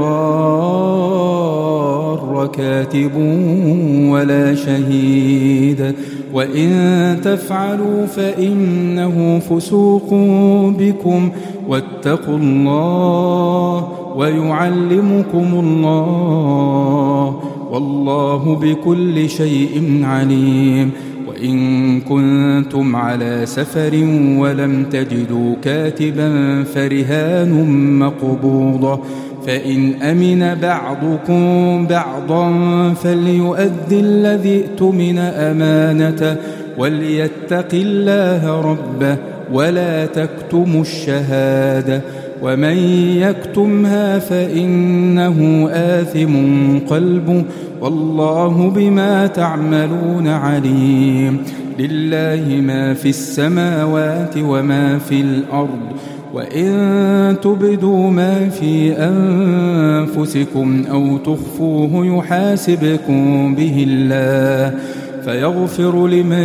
[SPEAKER 1] يضار كاتب ولا شهيد، وإن تفعلوا فإنه فسوق بكم، واتقوا الله ويعلمكم الله، والله بكل شيء عليم. وإن كنتم على سفر ولم تجدوا كاتبا فرهان مقبوضة، فإن أمن بعضكم بعضا فليؤدي الذي ائتمن أمانته وليتق الله ربه ولا تكتموا الشهادة، ومن يكتمها فإنه آثم قلبه، والله بما تعملون عليم. لله ما في السماوات وما في الأرض، وإن تبدوا ما في أنفسكم أو تخفوه يحاسبكم به الله، فيغفر لمن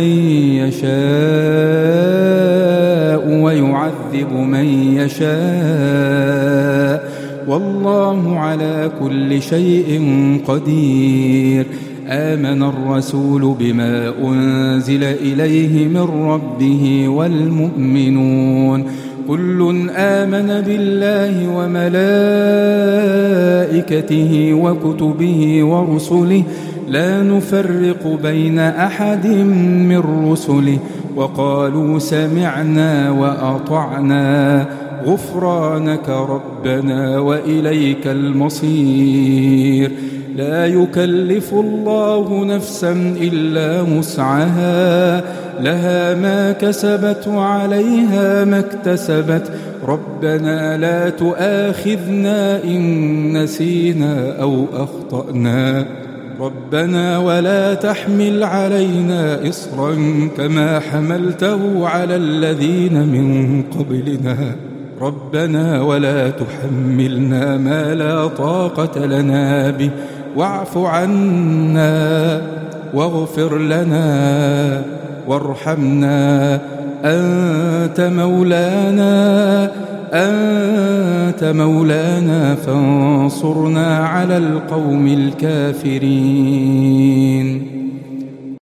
[SPEAKER 1] يشاء ويعذب من يشاء، والله على كل شيء قدير. آمن الرسول بما أنزل إليه من ربه والمؤمنون، كل آمن بالله وملائكته وكتبه ورسله لا نفرق بين أحد من رسله وقالوا سمعنا وأطعنا غفرانك ربنا وإليك المصير. لا يكلف الله نفسا إلا وسعها لها ما كسبت وعليها ما اكتسبت ربنا لا تؤاخذنا إن نسينا أو أخطأنا ربنا ولا تحمل علينا إصرا كما حملته على الذين من قبلنا ربنا ولا تحملنا ما لا طاقة لنا به واعف عنا واغفر لنا وارحمنا أنت مولانا فانصرنا على القوم الكافرين.